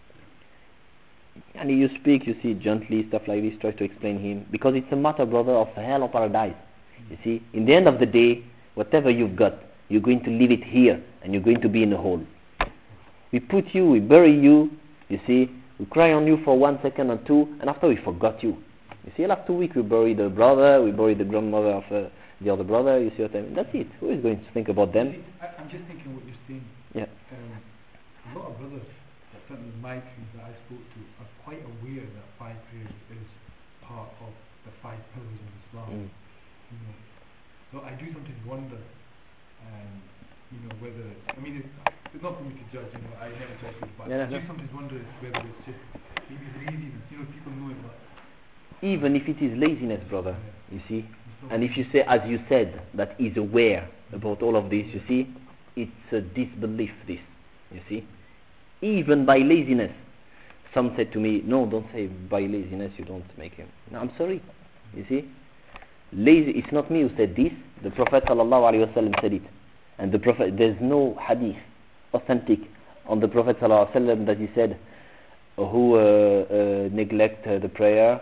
and you speak, you see, gently, stuff like this, try to explain him, because it's a matter, brother, of hell or paradise. You see, in the end of the day, whatever you've got, you're going to leave it here, and you're going to be in a hole. We put you, we bury you, you see, we cry on you for one second or two, and after we forgot you. You see, after two weeks we bury the brother, we bury the grandmother of uh, the other brother, you see what I mean? That's it. Who is going to think about them? See, I, I'm just thinking what you're saying. Yeah. Um, a lot of brothers, that certainly my team that I spoke to, are quite aware that five prayers is part of the five pillars of Islam. Mm. You know, so I do sometimes wonder, um, you know, whether I mean it's, it's not for me to judge. You know, I never judge it, but Yeah, I do yeah. sometimes wonder whether it's just maybe laziness. You know, people know it, but Even if it is laziness, brother, you see, so and if you say, as you said, that he's aware about all of this, you see, it's a disbelief, this, you see. Even by laziness. Some said to me, no, don't say by laziness you don't make him. No, I'm sorry, you see. Lazy, it's not me who said this, the Prophet sallallahu alaihi wasallam said it. And the Prophet, there's no hadith authentic on the Prophet sallallahu alaihi wasallam that he said, who uh, uh, neglect uh, the prayer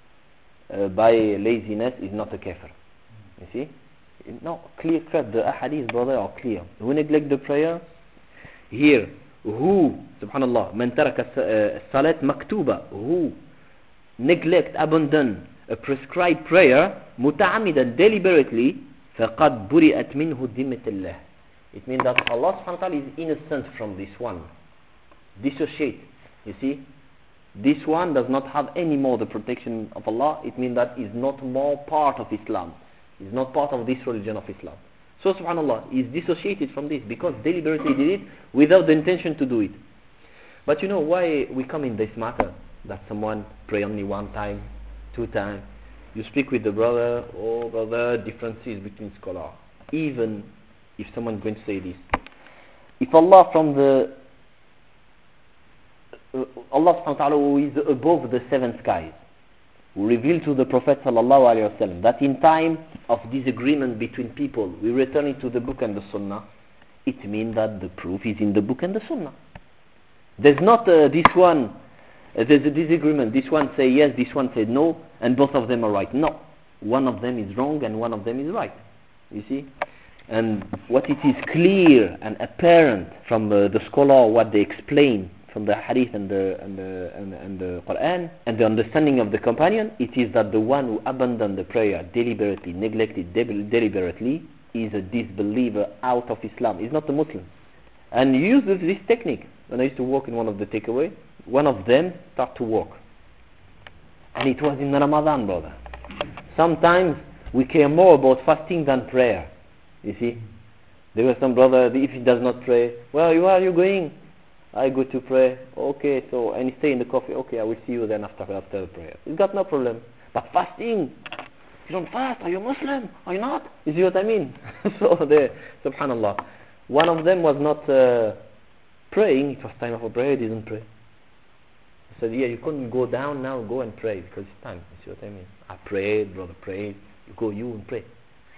uh, by laziness is not a kafir. You see? No, clear cut, the ahadith, brother, are clear. Who neglect the prayer? Here, who, subhanallah, man taraka salat maktuba, who neglect, abandon a prescribed prayer, muta'amidan, deliberately, فَقَدْ بُرِئَتْ مِنْهُ ذِمَّةِ اللَّهِ. It means that Allah subhanahu wa ta'ala is innocent from this one. Dissociate, you see? This one does not have any more the protection of Allah. It means that is not more part of Islam. Is not part of this religion of Islam. So subhanallah, he is dissociated from this because deliberately did it without the intention to do it. But you know why we come in this matter? That someone pray only one time, two times. You speak with the brother, oh brother, differences between scholars. Even if someone is going to say this. If Allah from the uh, Allah subhanahu wa ta'ala who is above the seven skies, who revealed to the Prophet sallallahu alaihi wasallam that in time of disagreement between people, we return it to the book and the sunnah, it means that the proof is in the book and the sunnah. There's not uh, this one, uh, there's a disagreement, this one say yes, this one say no, and both of them are right. No, one of them is wrong and one of them is right. You see? And what it is clear and apparent from uh, the scholar, what they explain from the hadith and the, and, the, and, and the Quran and the understanding of the companion, it is that the one who abandoned the prayer deliberately, neglected deb- deliberately, is a disbeliever out of Islam. He's not a Muslim. And you use this, this technique. When I used to work in one of the takeaway, one of them started to work. And it was in Ramadan, brother. Sometimes we care more about fasting than prayer. You see? There was some brother, if he does not pray, well, where are you going? I go to pray. Okay, so, and he stay in the coffee. Okay, I will see you then after after the prayer. He's got no problem. But fasting, you don't fast. Are you Muslim? Are you not? You see what I mean? So, the, subhanallah. One of them was not uh, praying. It was time of a prayer. He didn't pray. I said, yeah, you couldn't go down now. Go and pray because it's time. You see what I mean? I prayed, brother prayed. You go, you and pray.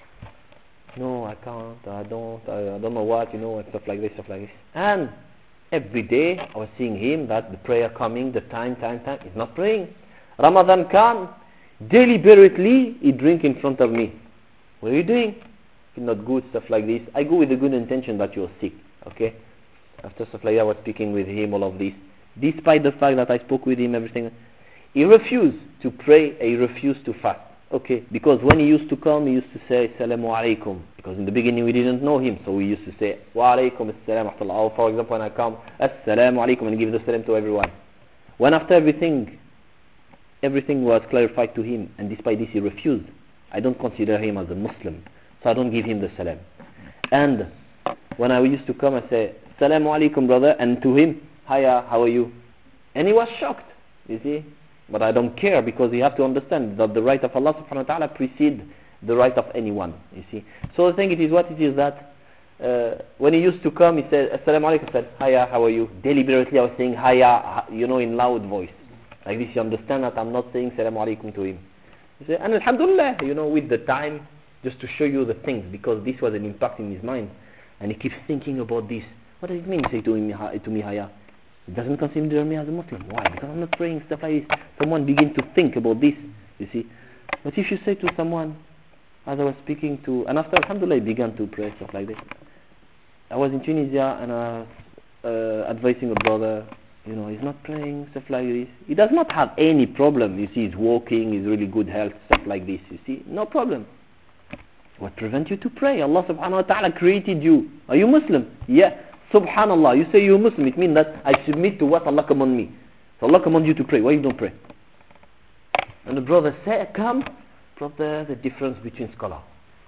No, I can't. I don't. I, I don't know what, you know, and stuff like this, stuff like this. And every day I was seeing him that the prayer coming, the time, time, time. He's not praying. Ramadan come, deliberately he drink in front of me. What are you doing? It's not good, stuff like this. I go with the good intention that you're sick. Okay? After stuff like that, I was speaking with him, all of this. Despite the fact that I spoke with him, everything, he refused to pray. He refused to fast. Okay, because when he used to come, he used to say, Assalamu alaikum. Because in the beginning we didn't know him, so we used to say, Wa alaikum assalam. Or for example, when I come, Assalamu alaikum, and give the salam to everyone. When after everything, everything was clarified to him, and despite this he refused, I don't consider him as a Muslim, so I don't give him the salam. And when I used to come, I say, Assalamu alaikum, brother, and to him, Hiya, how are you? And he was shocked, you see. But I don't care, because you have to understand that the right of Allah subhanahu wa ta'ala precedes the right of anyone, you see. So the thing it is what it is that uh, when he used to come, he said, Assalamu alaikum, I said, Hiya, how are you? Deliberately I was saying Hiya, you know, in loud voice. Like this, you understand that I'm not saying Assalamu alaikum to him. You see, and alhamdulillah, you know, with the time, just to show you the things, because this was an impact in his mind, and he keeps thinking about this. What does it mean, say to me, to me Haya? It doesn't consider me as a Muslim. Why? Because I'm not praying, stuff like this. Someone begin to think about this, you see. But if you say to someone, as I was speaking to, and after alhamdulillah I began to pray, stuff like this. I was in Tunisia and I was uh, advising a brother, you know, he's not praying, stuff like this. He does not have any problem, you see, he's walking, he's really good health, stuff like this, you see, no problem. What prevents you to pray? Allah subhanahu wa ta'ala created you. Are you Muslim? Yeah. Subhanallah, you say you're Muslim, it means that I submit to what Allah command me. So Allah commands you to pray, why you don't pray? And the brother said, come, brother, the difference between scholars.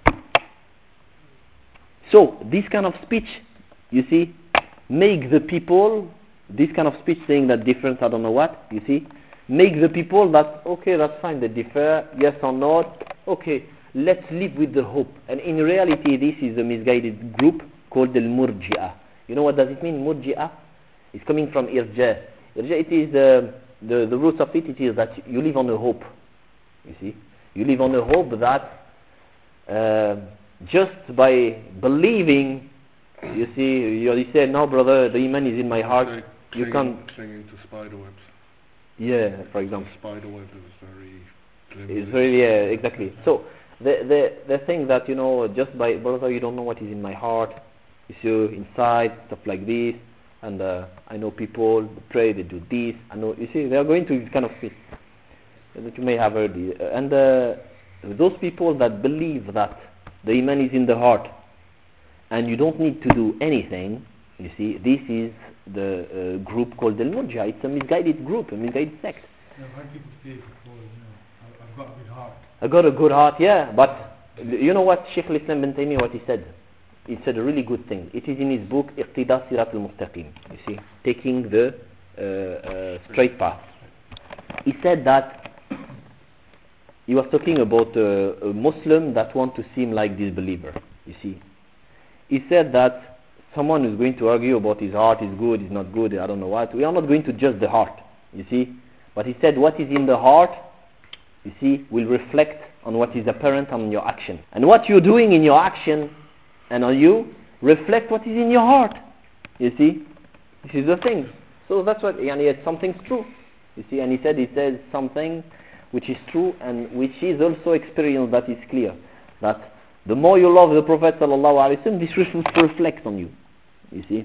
So, this kind of speech, you see, make the people, this kind of speech saying that difference, I don't know what, you see, make the people that, okay, that's fine, they differ, yes or no, okay, let's live with the hope. And in reality, this is a misguided group called the Murji'ah. You know what does it mean, Murji'ah? It's coming from Irja. Irja, it is the, the, the root of it, it is that you live on a hope, you see. You live on a hope that uh, just by believing, you see, you, you say, no brother, the iman is in my heart, Like you clinging, can't, clinging to spider webs. yeah, for example. Spider web is very It's limited. very, yeah, exactly. So, the, the, the thing that, you know, just by, brother, you don't know what is in my heart, you see, inside, stuff like this, and uh, I know people, they pray, they do this, I know, you see, they are going to kind of fit. That you may have heard. Uh, and uh, those people that believe that the iman is in the heart and you don't need to do anything, you see, this is the uh, group called Al-Murji'ah. It's a misguided group, a misguided sect. I've heard people say before, you know, I- I've got a good heart. I got a good heart, yeah, but you know what Shaykh al-Islam bin Taymiyyah, what he said? He said a really good thing. It is in his book, Iqtida Sirat al-Mustaqim, you see, taking the uh, uh, straight path. He said that he was talking about uh, a Muslim that want to seem like disbeliever, you see. He said that someone is going to argue about his heart is good, is not good, I don't know what. We are not going to judge the heart, you see. But he said what is in the heart, you see, will reflect on what is apparent on your action. And what you're doing in your action and on you reflect what is in your heart, you see. This is the thing. So that's what, and yet something's true, you see. And he said, he says something which is true and which is also experience that is clear. That the more you love the Prophet ﷺ, this will reflect on you, you see.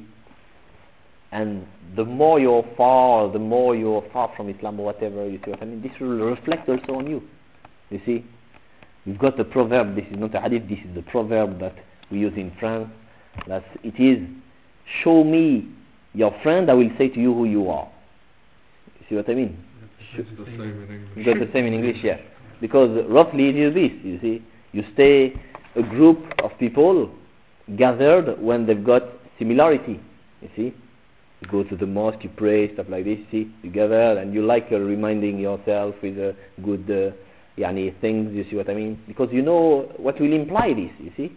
And the more you're far, the more you're far from Islam or whatever, you see what I mean, this will reflect also on you, you see. We've got the proverb, this is not a hadith, this is the proverb that we use in France, that it is, show me your friend, I will say to you who you are. You see what I mean? It's the same in English. You got the same in English, yeah. Because roughly it is this, you see. You stay a group of people gathered when they've got similarity, you see. You go to the mosque, you pray, stuff like this, see. You gather and you like uh, reminding yourself with uh, good uh, yani, things, you see what I mean. Because you know what will imply this, you see.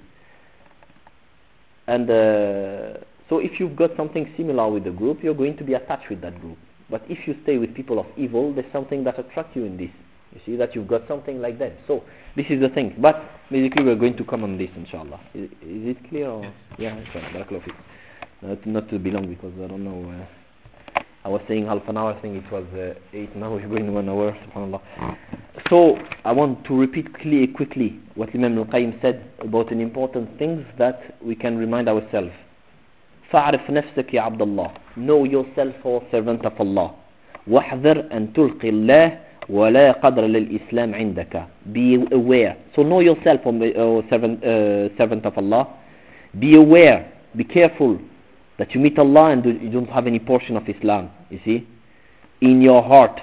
And uh, so if you've got something similar with the group, you're going to be attached with that group. But if you stay with people of evil, there's something that attracts you in this. You see that you've got something like that. So this is the thing. But basically we're going to come on this, inshallah. Is, is it clear? Or? Yeah, inshallah. Barakallahu feek. Not, not to be long because I don't know. Uh, I was saying half an hour. I think it was uh, eight. Now we're going one hour. Subhanallah. So I want to repeat clear, quickly what Imam Al-Qayyim said about an important things that we can remind ourselves. فاعرف نفسك يا عبد الله. Know yourself, O servant of Allah. واحذر أن تلقي الله ولا قدر للإسلام عندك. Be aware. So know yourself, O servant, uh, servant of Allah. Be aware. Be careful that you meet Allah and you don't have any portion of Islam. You see, in your heart.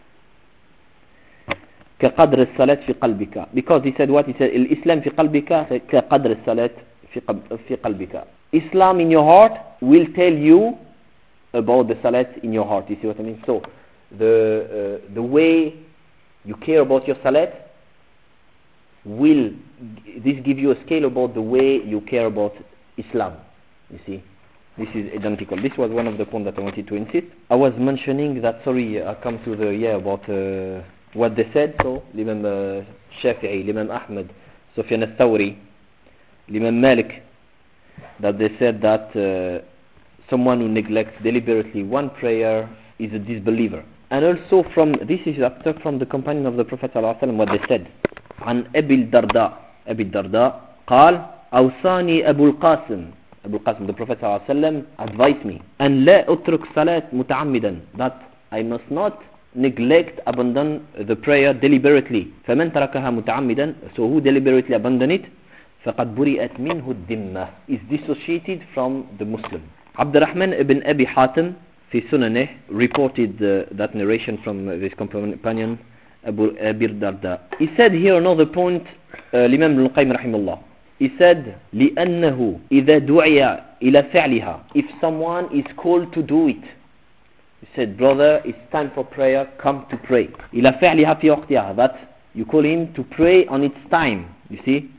كقدر الصلاة في قلبك. Because he said what? He said الإسلام في قلبك كقدر الصلاة في قلبك. Islam in your heart will tell you about the salat in your heart. You see what I mean? So the uh, the way you care about your salat will this give you a scale about the way you care about Islam. You see, this is identical. This was one of the points that I wanted to insist. I was mentioning that. Sorry, I come to the yeah about uh, what they said, so l'imam uh, Shafi'i, l'imam Ahmed, Sufyan al-Thawri, l'imam Malik, that they said that uh, someone who neglects deliberately one prayer is a disbeliever. And also from, this is after from the companion of the Prophet ﷺ, what they said. عن أبي الدرداء أبي الدرداء قال أوصاني أبو القاسم Abu al-Qasim, the Prophet ﷺ advised me أن لا أترك صلاة متعمدا, that I must not neglect, abandon the prayer deliberately. فمن تركها متعمدا, so who deliberately abandon it, فقد برئت منه الذمة, is dissociated from the Muslim. عبد الرحمن ibn Abi Hatim في سننه reported uh, that narration from uh, this companion Abu Abi Darda. He said here another point, uh, Imam Ibn Qayyim rahimahullah. He said لأنه إذا دعي إلى فعلها, if someone is called to do it, he said, brother, it's time for prayer, come to pray. إلى فعلها في وقتها, that you call him to pray on its time, you see.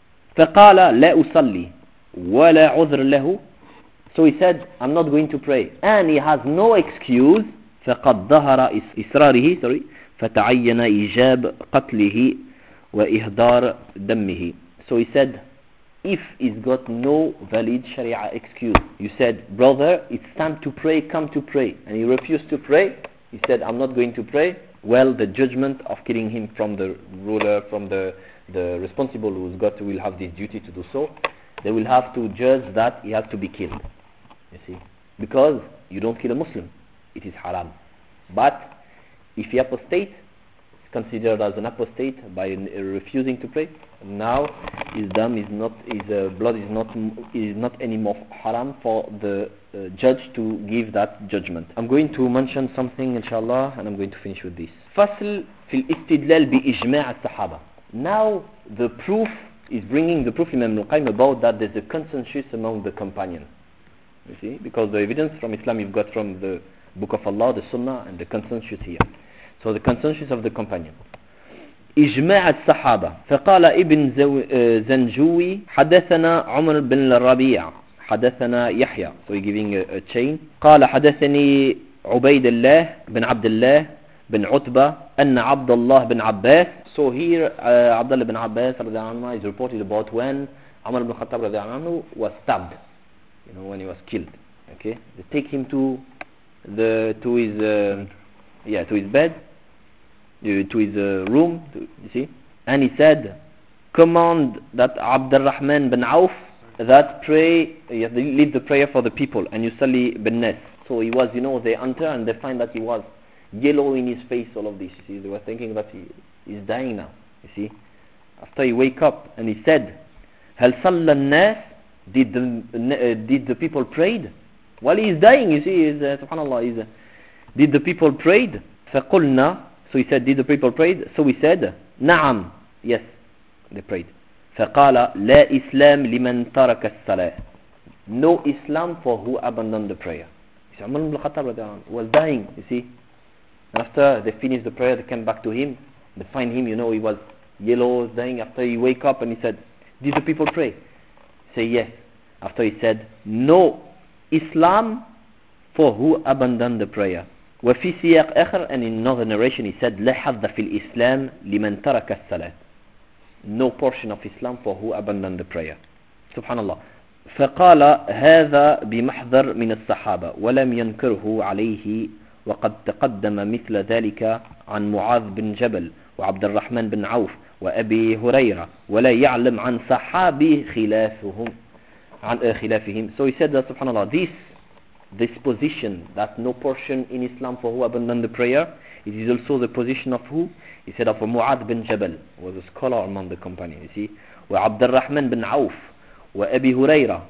فقال لا أصلي ولا عذر له, so he said, I'm not going to pray, and he has no excuse. فقد ظهر إصراره, sorry, فتعين إيجاب قتله وإهدار دمه. So he said, if he's got no valid Sharia excuse, you said, brother, it's time to pray, come to pray, and he refused to pray, he said, I'm not going to pray, well, the judgment of killing him from the ruler, from the, the responsible who's got, will have this duty to do so, they will have to judge that he has to be killed, you see, because you don't kill a Muslim, it is haram. But if he apostates, considered as an apostate by uh, refusing to pray, now his dam is not, his uh, blood is not is not anymore haram for the uh, judge to give that judgment. I'm going to mention something inshallah, and I'm going to finish with this. فصل في الاستدلال بإجماع الصحابة. Now the proof is bringing the proof Imam al-Qayyim about that there's a consensus among the companions. You see, because the evidence from Islam you've got from the Book of Allah, the Sunnah, and the consensus here. So the consensus of the companion. إجماع الصحابة. فقال ابن زنجوي حدثنا عمر بن الربيع حدثنا يحيى. So he's giving a, a chain. قال حدثني عبيد الله بن عبد الله بن عتبة أن عبد الله بن عباس. So here uh, Abdullah bin Abbas رضي الله عنه is reported about when Umar ibn Khattab رضي الله عنه was stabbed. You know, when he was killed. Okay, they take him to the to his uh, yeah to his bed. To his uh, room, to, you see, and he said, command that Abd al-Rahman bin Auf that pray, uh, lead the prayer for the people, and Yusalli bin Nas. So he was, you know, they enter and they find that he was yellow in his face, all of this, you see, they were thinking that he is dying now, you see. After he wake up, and he said, Hal salla nas, did the, uh, did the people prayed? While he is dying, you see, is, uh, subhanallah, is, uh, did the people prayed? فَقُلْنَا, so he said, did the people prayed? So we said, نعم, yes, they prayed. فقال لا إسلام لمن ترك الصلاة. No Islam for who abandoned the prayer. Umar ibn Khattab was dying, you see. After they finished the prayer, they came back to him. They find him, you know, he was yellow, dying. After he wake up and he said, did the people pray? Say yes. After he said, no Islam for who abandoned the prayer. وفي سياق آخر, and in another narration he said لا حظ في الإسلام لمن ترك الصلاة. No portion of Islam for who abandoned the prayer. Subhanallah. فقال هذا بمحضر من الصحابة ولم ينكره عليه وقد تقدم مثل ذلك عن معاذ بن جبل وعبد الرحمن بن عوف وأبي هريرة ولا يعلم عن صحابي خلافهم عن خلافهم. So he said that, subhanallah, this this position that no portion in Islam for who abandoned the prayer, it is also the position of who? He said of Mu'adh bin Jabal, who was a scholar among the companions, you see, وعبد الرحمن بن عوف وأبي هريرة,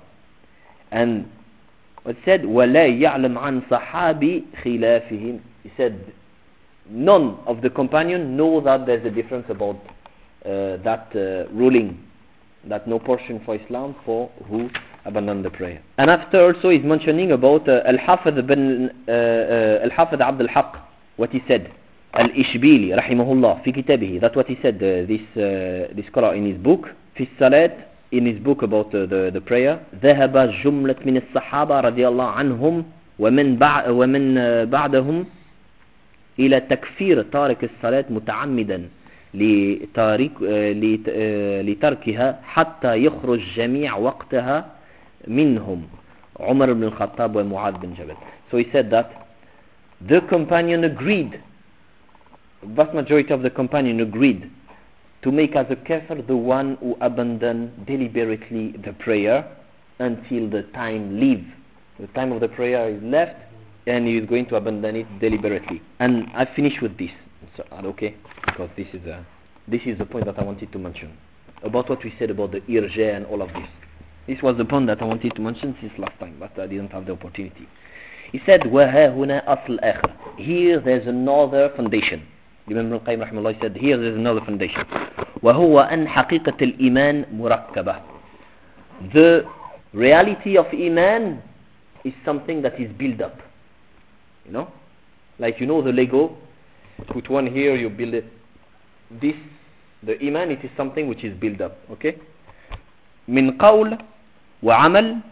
and it said ولا يعلم عن صحابي خلافهم. He said none of the companions know that there's a difference about uh, that uh, ruling, that no portion for Islam for who abandon the prayer. And after also he's mentioning about uh, Al-Hafidh bin uh, uh, Al-Hafidh Abd al-Haq, what he said, Al-Ishbili rahimahullah fi kitabihi, that's what he said, uh, this uh, this scholar in his book fi salat, in his book about uh, the the prayer. ذهب جملة من الصحابة رضي الله عنهم ومن بعد ومن بعدهم إلى تكفير تارك الصلاة متعمدا لتارك آه، لت- آه، لتركها حتى يخرج جميع وقتها منهم عمر بن الخطاب ومعاذ بن جبل. So he said that the companion agreed, vast majority of the companion agreed to make as a kafir the one who abandoned deliberately the prayer until the time leave. The time of the prayer is left and he is going to abandon it deliberately. And I finish with this, so, okay, because this is a, this is the point that I wanted to mention about what we said about the irja and all of this. This was the point that I wanted to mention since last time, but I didn't have the opportunity. He said, وَهَا هُنَا أَصْلْ آخر. Here there's another foundation. Ibn al-Qayyim rahimahullah said, here there's another foundation. وَهُوَ أَنْ حَقِيقَةَ الْإِيمَانِ مُرَكَّبَةٌ. The reality of Iman is something that is built up. You know? Like you know the Lego, put one here, you build it. This, the Iman, it is something which is built up. Okay? من قول وعمل,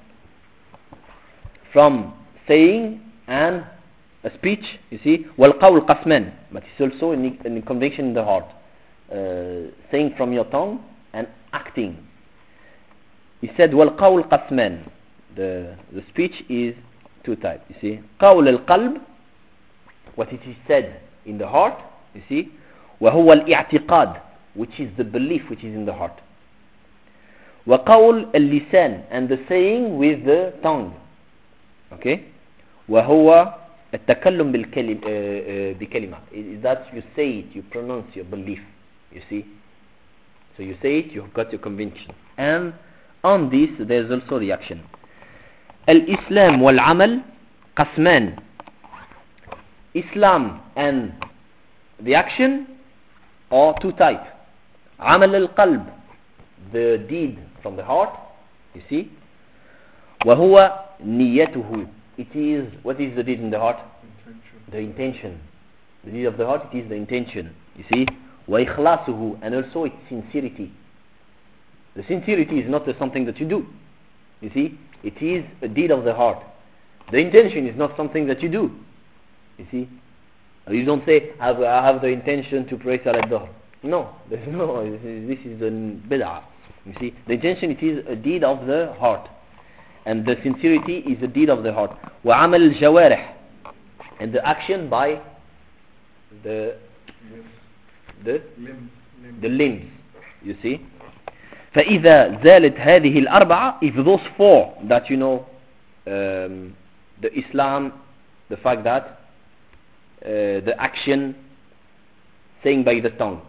from saying and a speech, you see. والقول قسمان, but it's also in, in conviction in the heart. Uh, saying from your tongue and acting. He said والقول قسمان. The the speech is two types. You see, قول القلب, what it is said in the heart. You see, وهو الاعتقاد, which is the belief which is in the heart. وقول اللسان, and the saying with the tongue. Okay. وهو التكلم بالكلم بكلمة, is that you say it, you pronounce your belief. You see, so you say it, you've got your conviction, and on this there's also the action. الإسلام والعمل قسمان. Islam and the action are two types. عمل القلب, the deed from the heart, you see. وهو نيته, it is, what is the deed in the heart? Intention. The intention. The deed of the heart, it is the intention, you see. وإخلاصه, and also its sincerity. The sincerity is not something that you do, you see. It is a deed of the heart. The intention is not something that you do, you see. You don't say, I have, I have the intention to pray Salat Dhuhr. No, there's no, this is the bid'ah. You see, the intention, it is a deed of the heart, and the sincerity is a deed of the heart. وعمل الجوارح, and the action by the the Limbs. Limbs. the limbs, you see. فإذا زالت هذه الأربعة, if those four that you know, um, the Islam, the fact that uh, the action, saying by the tongue,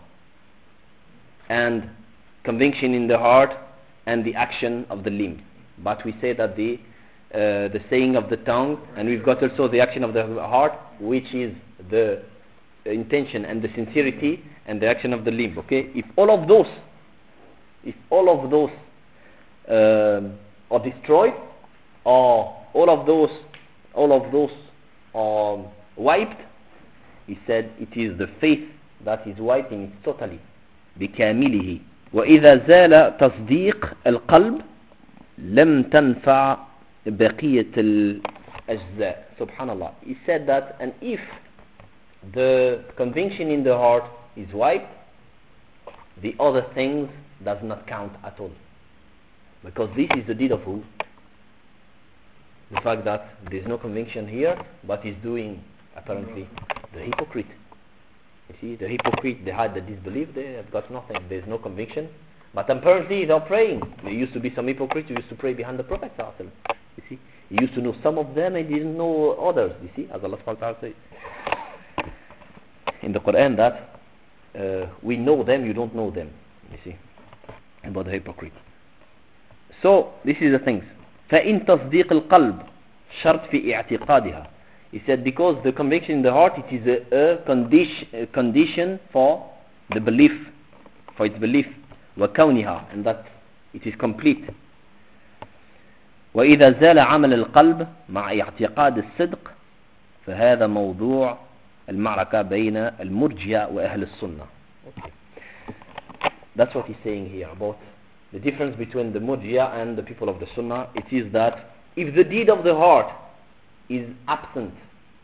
and conviction in the heart, and the action of the limbs. But we say that the uh, the saying of the tongue, and we've got also the action of the heart, which is the intention and the sincerity, and the action of the limb. Okay, if all of those, if all of those um, are destroyed, or all of those, all of those are wiped, he said it is the faith that is wiping it totally. بكامله. وإذا زال تصديق القلب لم تنفع بقية الأجزاء. Subhanallah. He said that, and if the conviction in the heart is wiped, the other things does not count at all, because this is the deed of who? The fact that there is no conviction here, but is doing apparently the hypocrite. You see, the hypocrite, they had the disbelief, they have got nothing, there is no conviction, but apparently they are praying. There used to be some hypocrites who used to pray behind the Prophet. You see, he used to know some of them and he didn't know others. You see, as Allah subhanahu wa ta'ala says in the Quran that uh, we know them, you don't know them. You see, about the hypocrite. So this is the things. فإن تصديق القلب شرط في اعتقادها. He said because the conviction in the heart, it is a, a, condition, a condition for the belief, for its belief. وكونها, and that it is complete. وإذا زال عمل القلب مع اعتقاد الصدق فهذا موضوع المعركة بين المرجئة وأهل السنة. Okay. That's what he's saying here about the difference between the Murji'a and the people of the Sunnah. It is that if the deed of the heart is absent,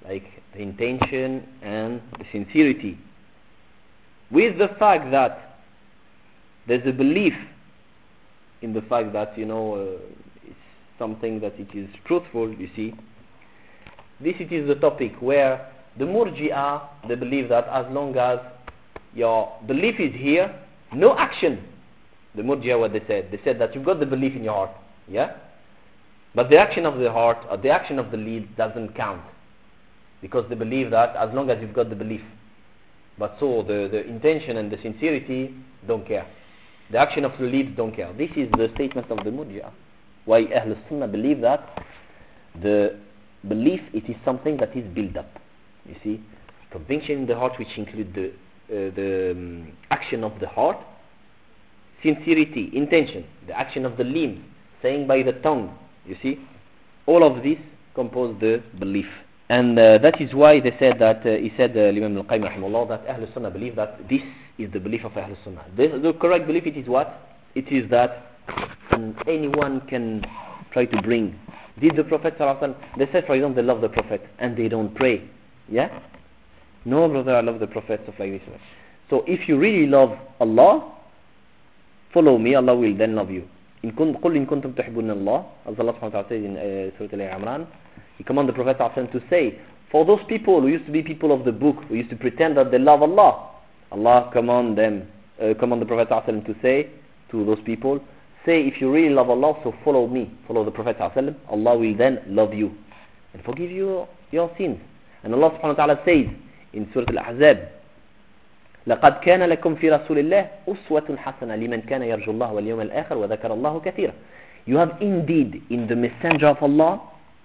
like the intention and the sincerity. With the fact that there's a belief in the fact that, you know, uh, it's something that it is truthful, you see. This it is the topic where the Murji'ah, they believe that as long as your belief is here, no action. The Murji'ah, what they said, they said that you've got the belief in your heart, yeah? But the action of the heart, or the action of the lead doesn't count. Because they believe that as long as you've got the belief. But so the, the intention and the sincerity don't care. The action of the lead don't care. This is the statement of the Murji'ah. Why Ahl Sunnah believe that the belief, it is something that is built up. You see, conviction in the heart, which include the, uh, the um, action of the heart, sincerity, intention, the action of the limbs, saying by the tongue, you see, all of this compose the belief. And uh, that is why they said that, uh, he said, uh, Imam al-Qayyim rahimahullah, that Ahl Sunnah believe that this is the belief of Ahl Sunnah. The, the correct belief, it is what? It is that um, anyone can try to bring. Did the Prophet sallallahu alaihi wasallam, they said for example they love the Prophet and they don't pray. Yeah? No brother, I love the Prophet, stuff like this. So if you really love Allah, follow me, Allah will then love you. In kun, قُلْ إِن كُنْتُمْ تُحِبُّونَ اللَّهِ, as Allah subhanahu wa ta'ala says in uh, Surah Al-Imran, He commanded the Prophet sallallahu alaihi wasallam to say, for those people who used to be people of the book, who used to pretend that they love Allah, Allah command them, uh, command the Prophet sallallahu alaihi wasallam to say to those people, say, if you really love Allah, so follow me, follow the Prophet sallallahu alaihi wasallam, Allah will then love you and forgive you your sins. And Allah subhanahu wa ta'ala says in Surah Al-Ahzab, لقد كان لكم في رسول الله أسوة حسنة لمن كان يرجو الله واليوم الآخر وذكر الله كثيرا. You have indeed in the messenger of Allah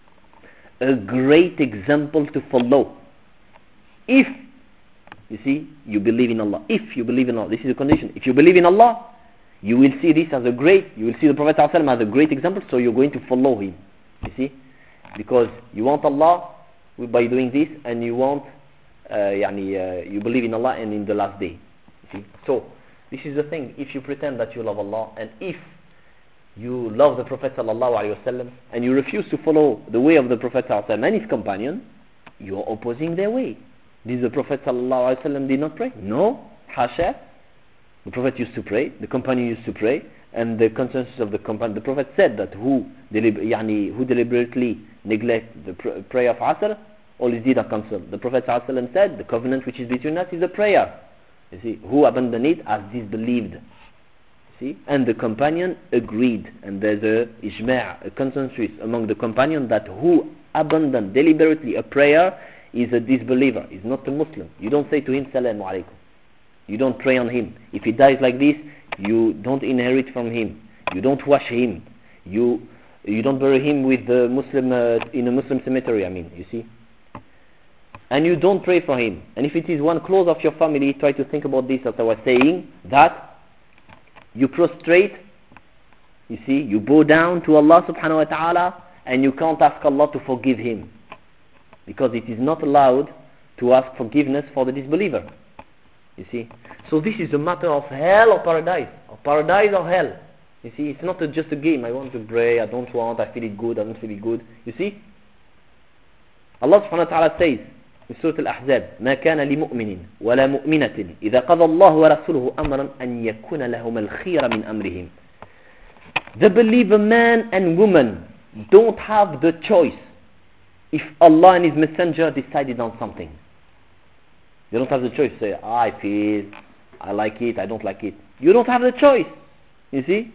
a great example to follow. If, you see, you believe in Allah. If you believe in Allah, this is the condition. If you believe in Allah, you will see this as a great, you will see the Prophet ﷺ as a great example, so you're going to follow him. You see? Because you want Allah by doing this, and you want, uh, yani, uh, you believe in Allah and in the last day. You see? So, this is the thing. If you pretend that you love Allah, and if you love the Prophet ﷺ, and you refuse to follow the way of the Prophet ﷺ and his companion, you are opposing their way. Did the Prophet ﷺ did not pray? No. Hasha. The Prophet used to pray, the companion used to pray, and the consensus of the companion, the Prophet said that who, delib- yani, who deliberately neglect the pr- prayer of Asr, all his deeds are cancelled. The Prophet ﷺ said, the covenant which is between us is the prayer. You see, who abandoned it has disbelieved. See? And the companion agreed, and there's a ijma', a consensus among the companion that who abandoned deliberately a prayer is a disbeliever, is not a Muslim. You don't say to him, Salaam alaikum. You don't pray on him. If he dies like this, you don't inherit from him. You don't wash him. You you don't bury him with the Muslim uh, in a Muslim cemetery. I mean, you see. And you don't pray for him. And if it is one close of your family, try to think about this as I was saying, that you prostrate, you see, you bow down to Allah subhanahu wa ta'ala, and you can't ask Allah to forgive him. Because it is not allowed to ask forgiveness for the disbeliever. You see, so this is a matter of hell or paradise, or paradise or hell. You see, it's not a, just a game. I want to pray, I don't want, I feel it good, I don't feel it good. You see, Allah subhanahu wa ta'ala says in Surah Al-Ahzab, ما كان لمؤمن ولا مؤمنة إذا قضى الله ورسوله أمرا أن يكون لهم الخير من أمرهم. The believer man and woman don't have the choice if Allah and His Messenger decided on something. You don't have the choice to say, oh, I feel, I like it, I don't like it. You don't have the choice. You see?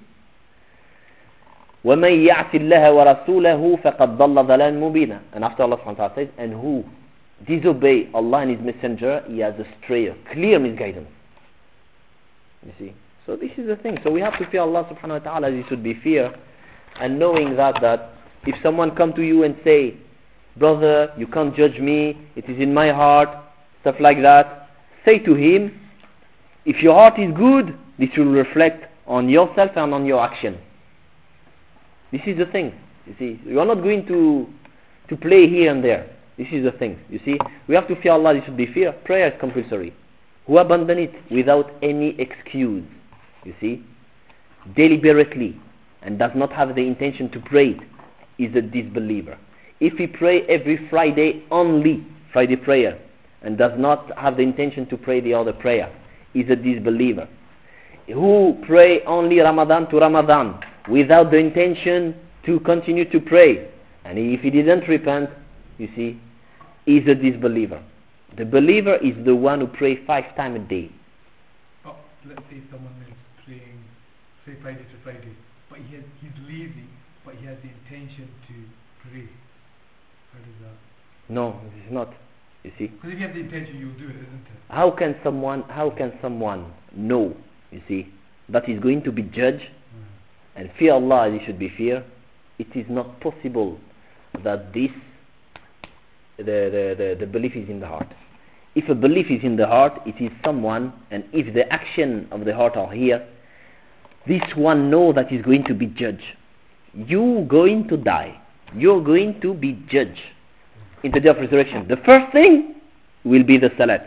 وَمَنْ يَعْصِ اللَّهَ وَرَسُولَهُ فَقَدْ ضَلَّ ضَلَالًا مُبِينًا. And after Allah subhanahu wa ta'ala says, and who disobey Allah and His Messenger, he has a stray, a clear misguidance. You see? So this is the thing. So we have to fear Allah subhanahu wa ta'ala as it should be fear, and knowing that, that if someone come to you and say, brother, you can't judge me, it is in my heart, stuff like that, say to him, if your heart is good, this will reflect on yourself and on your action. This is the thing. You see, you are not going to to play here and there. This is the thing. You see, we have to fear Allah. This should be fear. Prayer is compulsory. Who abandon it without any excuse, you see, deliberately, and does not have the intention to pray, is a disbeliever. If we pray every Friday only, Friday prayer and does not have the intention to pray the other prayer is a disbeliever. Who pray only Ramadan to Ramadan without the intention to continue to pray, and if he didn't repent, you see, is a disbeliever. The believer is the one who prays five times a day. But let's say someone is praying, say Friday to Friday, but he has, he's lazy, but he has the intention to pray. How does that? No, it's not. You see, Because if you have the intention, you'll do it, isn't it? how can someone how can someone know, you see, that he's going to be judged and fear Allah as he should be feared? It is not possible that this the, the, the, the belief is in the heart. If a belief is in the heart, it is someone, and if the action of the heart are here, this one know that he's going to be judged. You going to die. You're going to be judged in the day of resurrection. The first thing will be the salat.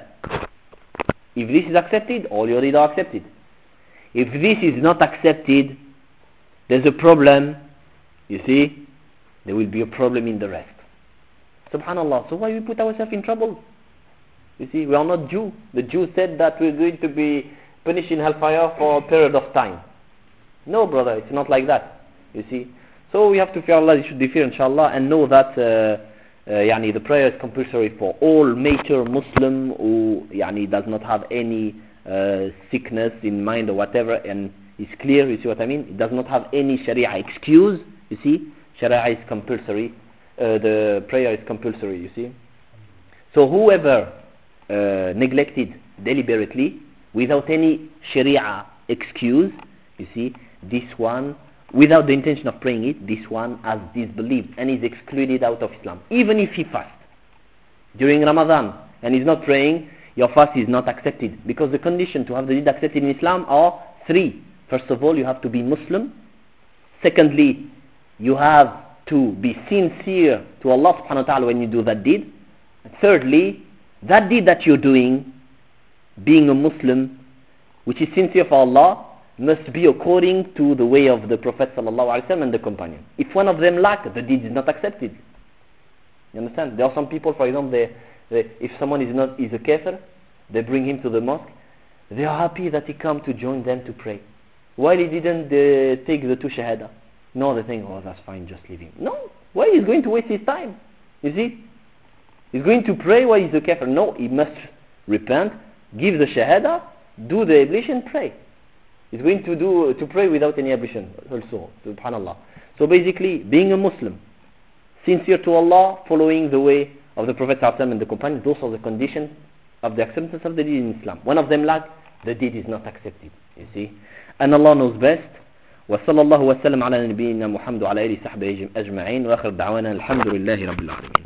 If this is accepted, all your deeds are accepted. If this is not accepted, there's a problem. You see, there will be a problem in the rest. Subhanallah. So why we put ourselves in trouble? You see, we are not Jew. The Jew said that we're going to be punished in hellfire for a period of time. No, brother, it's not like that. You see, so we have to fear Allah. You should be fear, inshallah, and know that uh, uh, yani the prayer is compulsory for all mature Muslim who yani does not have any uh, sickness in mind or whatever, and is clear. You see what I mean? It does not have any Sharia excuse. You see, Sharia is compulsory. Uh, the prayer is compulsory. You see, so whoever uh, neglected deliberately without any Sharia excuse, you see, this one, without the intention of praying it, this one has disbelieved and is excluded out of Islam. Even if he fasts during Ramadan and is not praying, your fast is not accepted, because the condition to have the deed accepted in Islam are three. First of all, you have to be Muslim. Secondly, you have to be sincere to Allah subhanahu wa ta'ala when you do that deed. Thirdly, that deed that you're doing, being a Muslim, which is sincere for Allah, must be according to the way of the Prophet sallallahu alaihi wasallam and the companion. If one of them lack, the deed is not accepted. You understand? There are some people, for example, they, they, if someone is not is a kafir, they bring him to the mosque. They are happy that he come to join them to pray. Why he didn't uh, take the two shahada? No, they think, oh, that's fine, just leave him. No, why he's going to waste his time? You see, he's going to pray while he's a kafir. No, he must repent, give the shahada, do the ablution, pray. He's going to do to pray without any ablution also, subhanallah. So basically, being a Muslim, sincere to Allah, following the way of the Prophet ﷺ and the companions, those are the conditions of the acceptance of the deed in Islam. One of them lack, the deed is not accepted. You see, and Allah knows best. وصلى الله وسلم على نبينا محمد وعلى آله وصحبه أجمعين وآخر دعوانا الحمد لله رب العالمين.